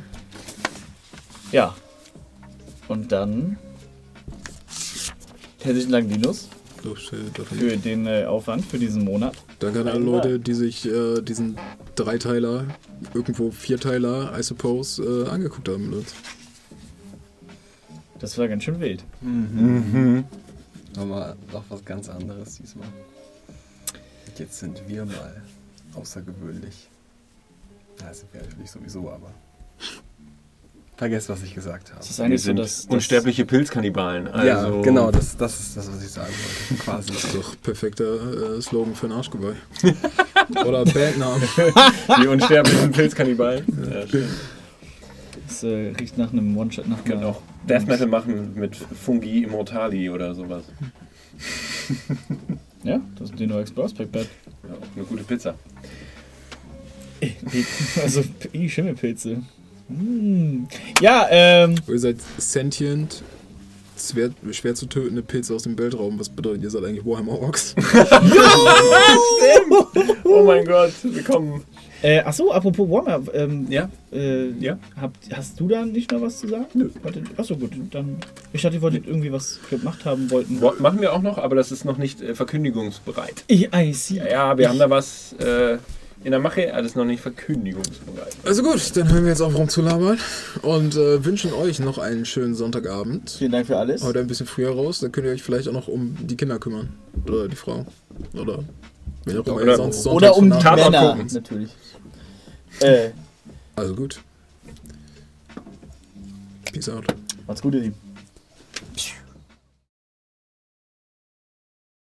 ja. Und dann herzlichen Dank, Linus, Doch, äh, doch nicht. für den äh, Aufwand für diesen Monat. Danke an alle Leute, die sich äh, diesen Dreiteiler, irgendwo Vierteiler, I suppose, äh, angeguckt haben mit uns. Das war ganz schön wild. Nochmal noch was ganz anderes diesmal. Jetzt sind wir mal außergewöhnlich. Ja, sind wir natürlich sowieso, aber. Vergesst, was ich gesagt habe. Das ist Wir eigentlich so, sind dass, dass unsterbliche Pilzkannibalen. Also Ja, genau, das, das, ist, das, was ich sagen wollte. Quasi. Das ist doch perfekter äh, Slogan für ein Arschgeweih. Oder Bandnamen. Die unsterblichen Pilzkannibalen. Ja, stimmt. Das äh, riecht nach einem One-Shot, nach Wir können einer... auch Death Metal machen mit Fungi Immortali oder sowas. Ja, das ist die neue Explorers Pack Bad. Ja, auch eine gute Pizza. Also, ih, Schimmelpilze. Mm. Ja, ähm... Ihr seid sentient, schwer, schwer zu tötende Pilze aus dem Weltraum. Was bedeutet, ihr seid eigentlich Warhammer Orks? Oh mein Gott, wir kommen. Äh, achso, apropos Warhammer, ähm... Ja? Äh, Ja? Habt, hast du da nicht noch was zu sagen? Nö. Achso, gut, dann... Ich dachte, ihr wolltet irgendwie was gemacht haben wollten. Wo- Machen wir auch noch, aber das ist noch nicht äh, verkündigungsbereit. Ich, I see. Ja, ja, wir haben da was äh, in der Mache, alles noch nicht verkündigungsbereit. Also gut, dann hören wir jetzt auf rumzulabern und äh, wünschen euch noch einen schönen Sonntagabend. Vielen Dank für alles. Heute ein bisschen früher raus, dann könnt ihr euch vielleicht auch noch um die Kinder kümmern. Oder die Frau. Oder wen auch immer Oder- ihr sonst sonntags Oder um die von Abend- Tatort Männer, gucken. natürlich. Äh, Also gut. Peace out. macht's gut, ihr Lieben.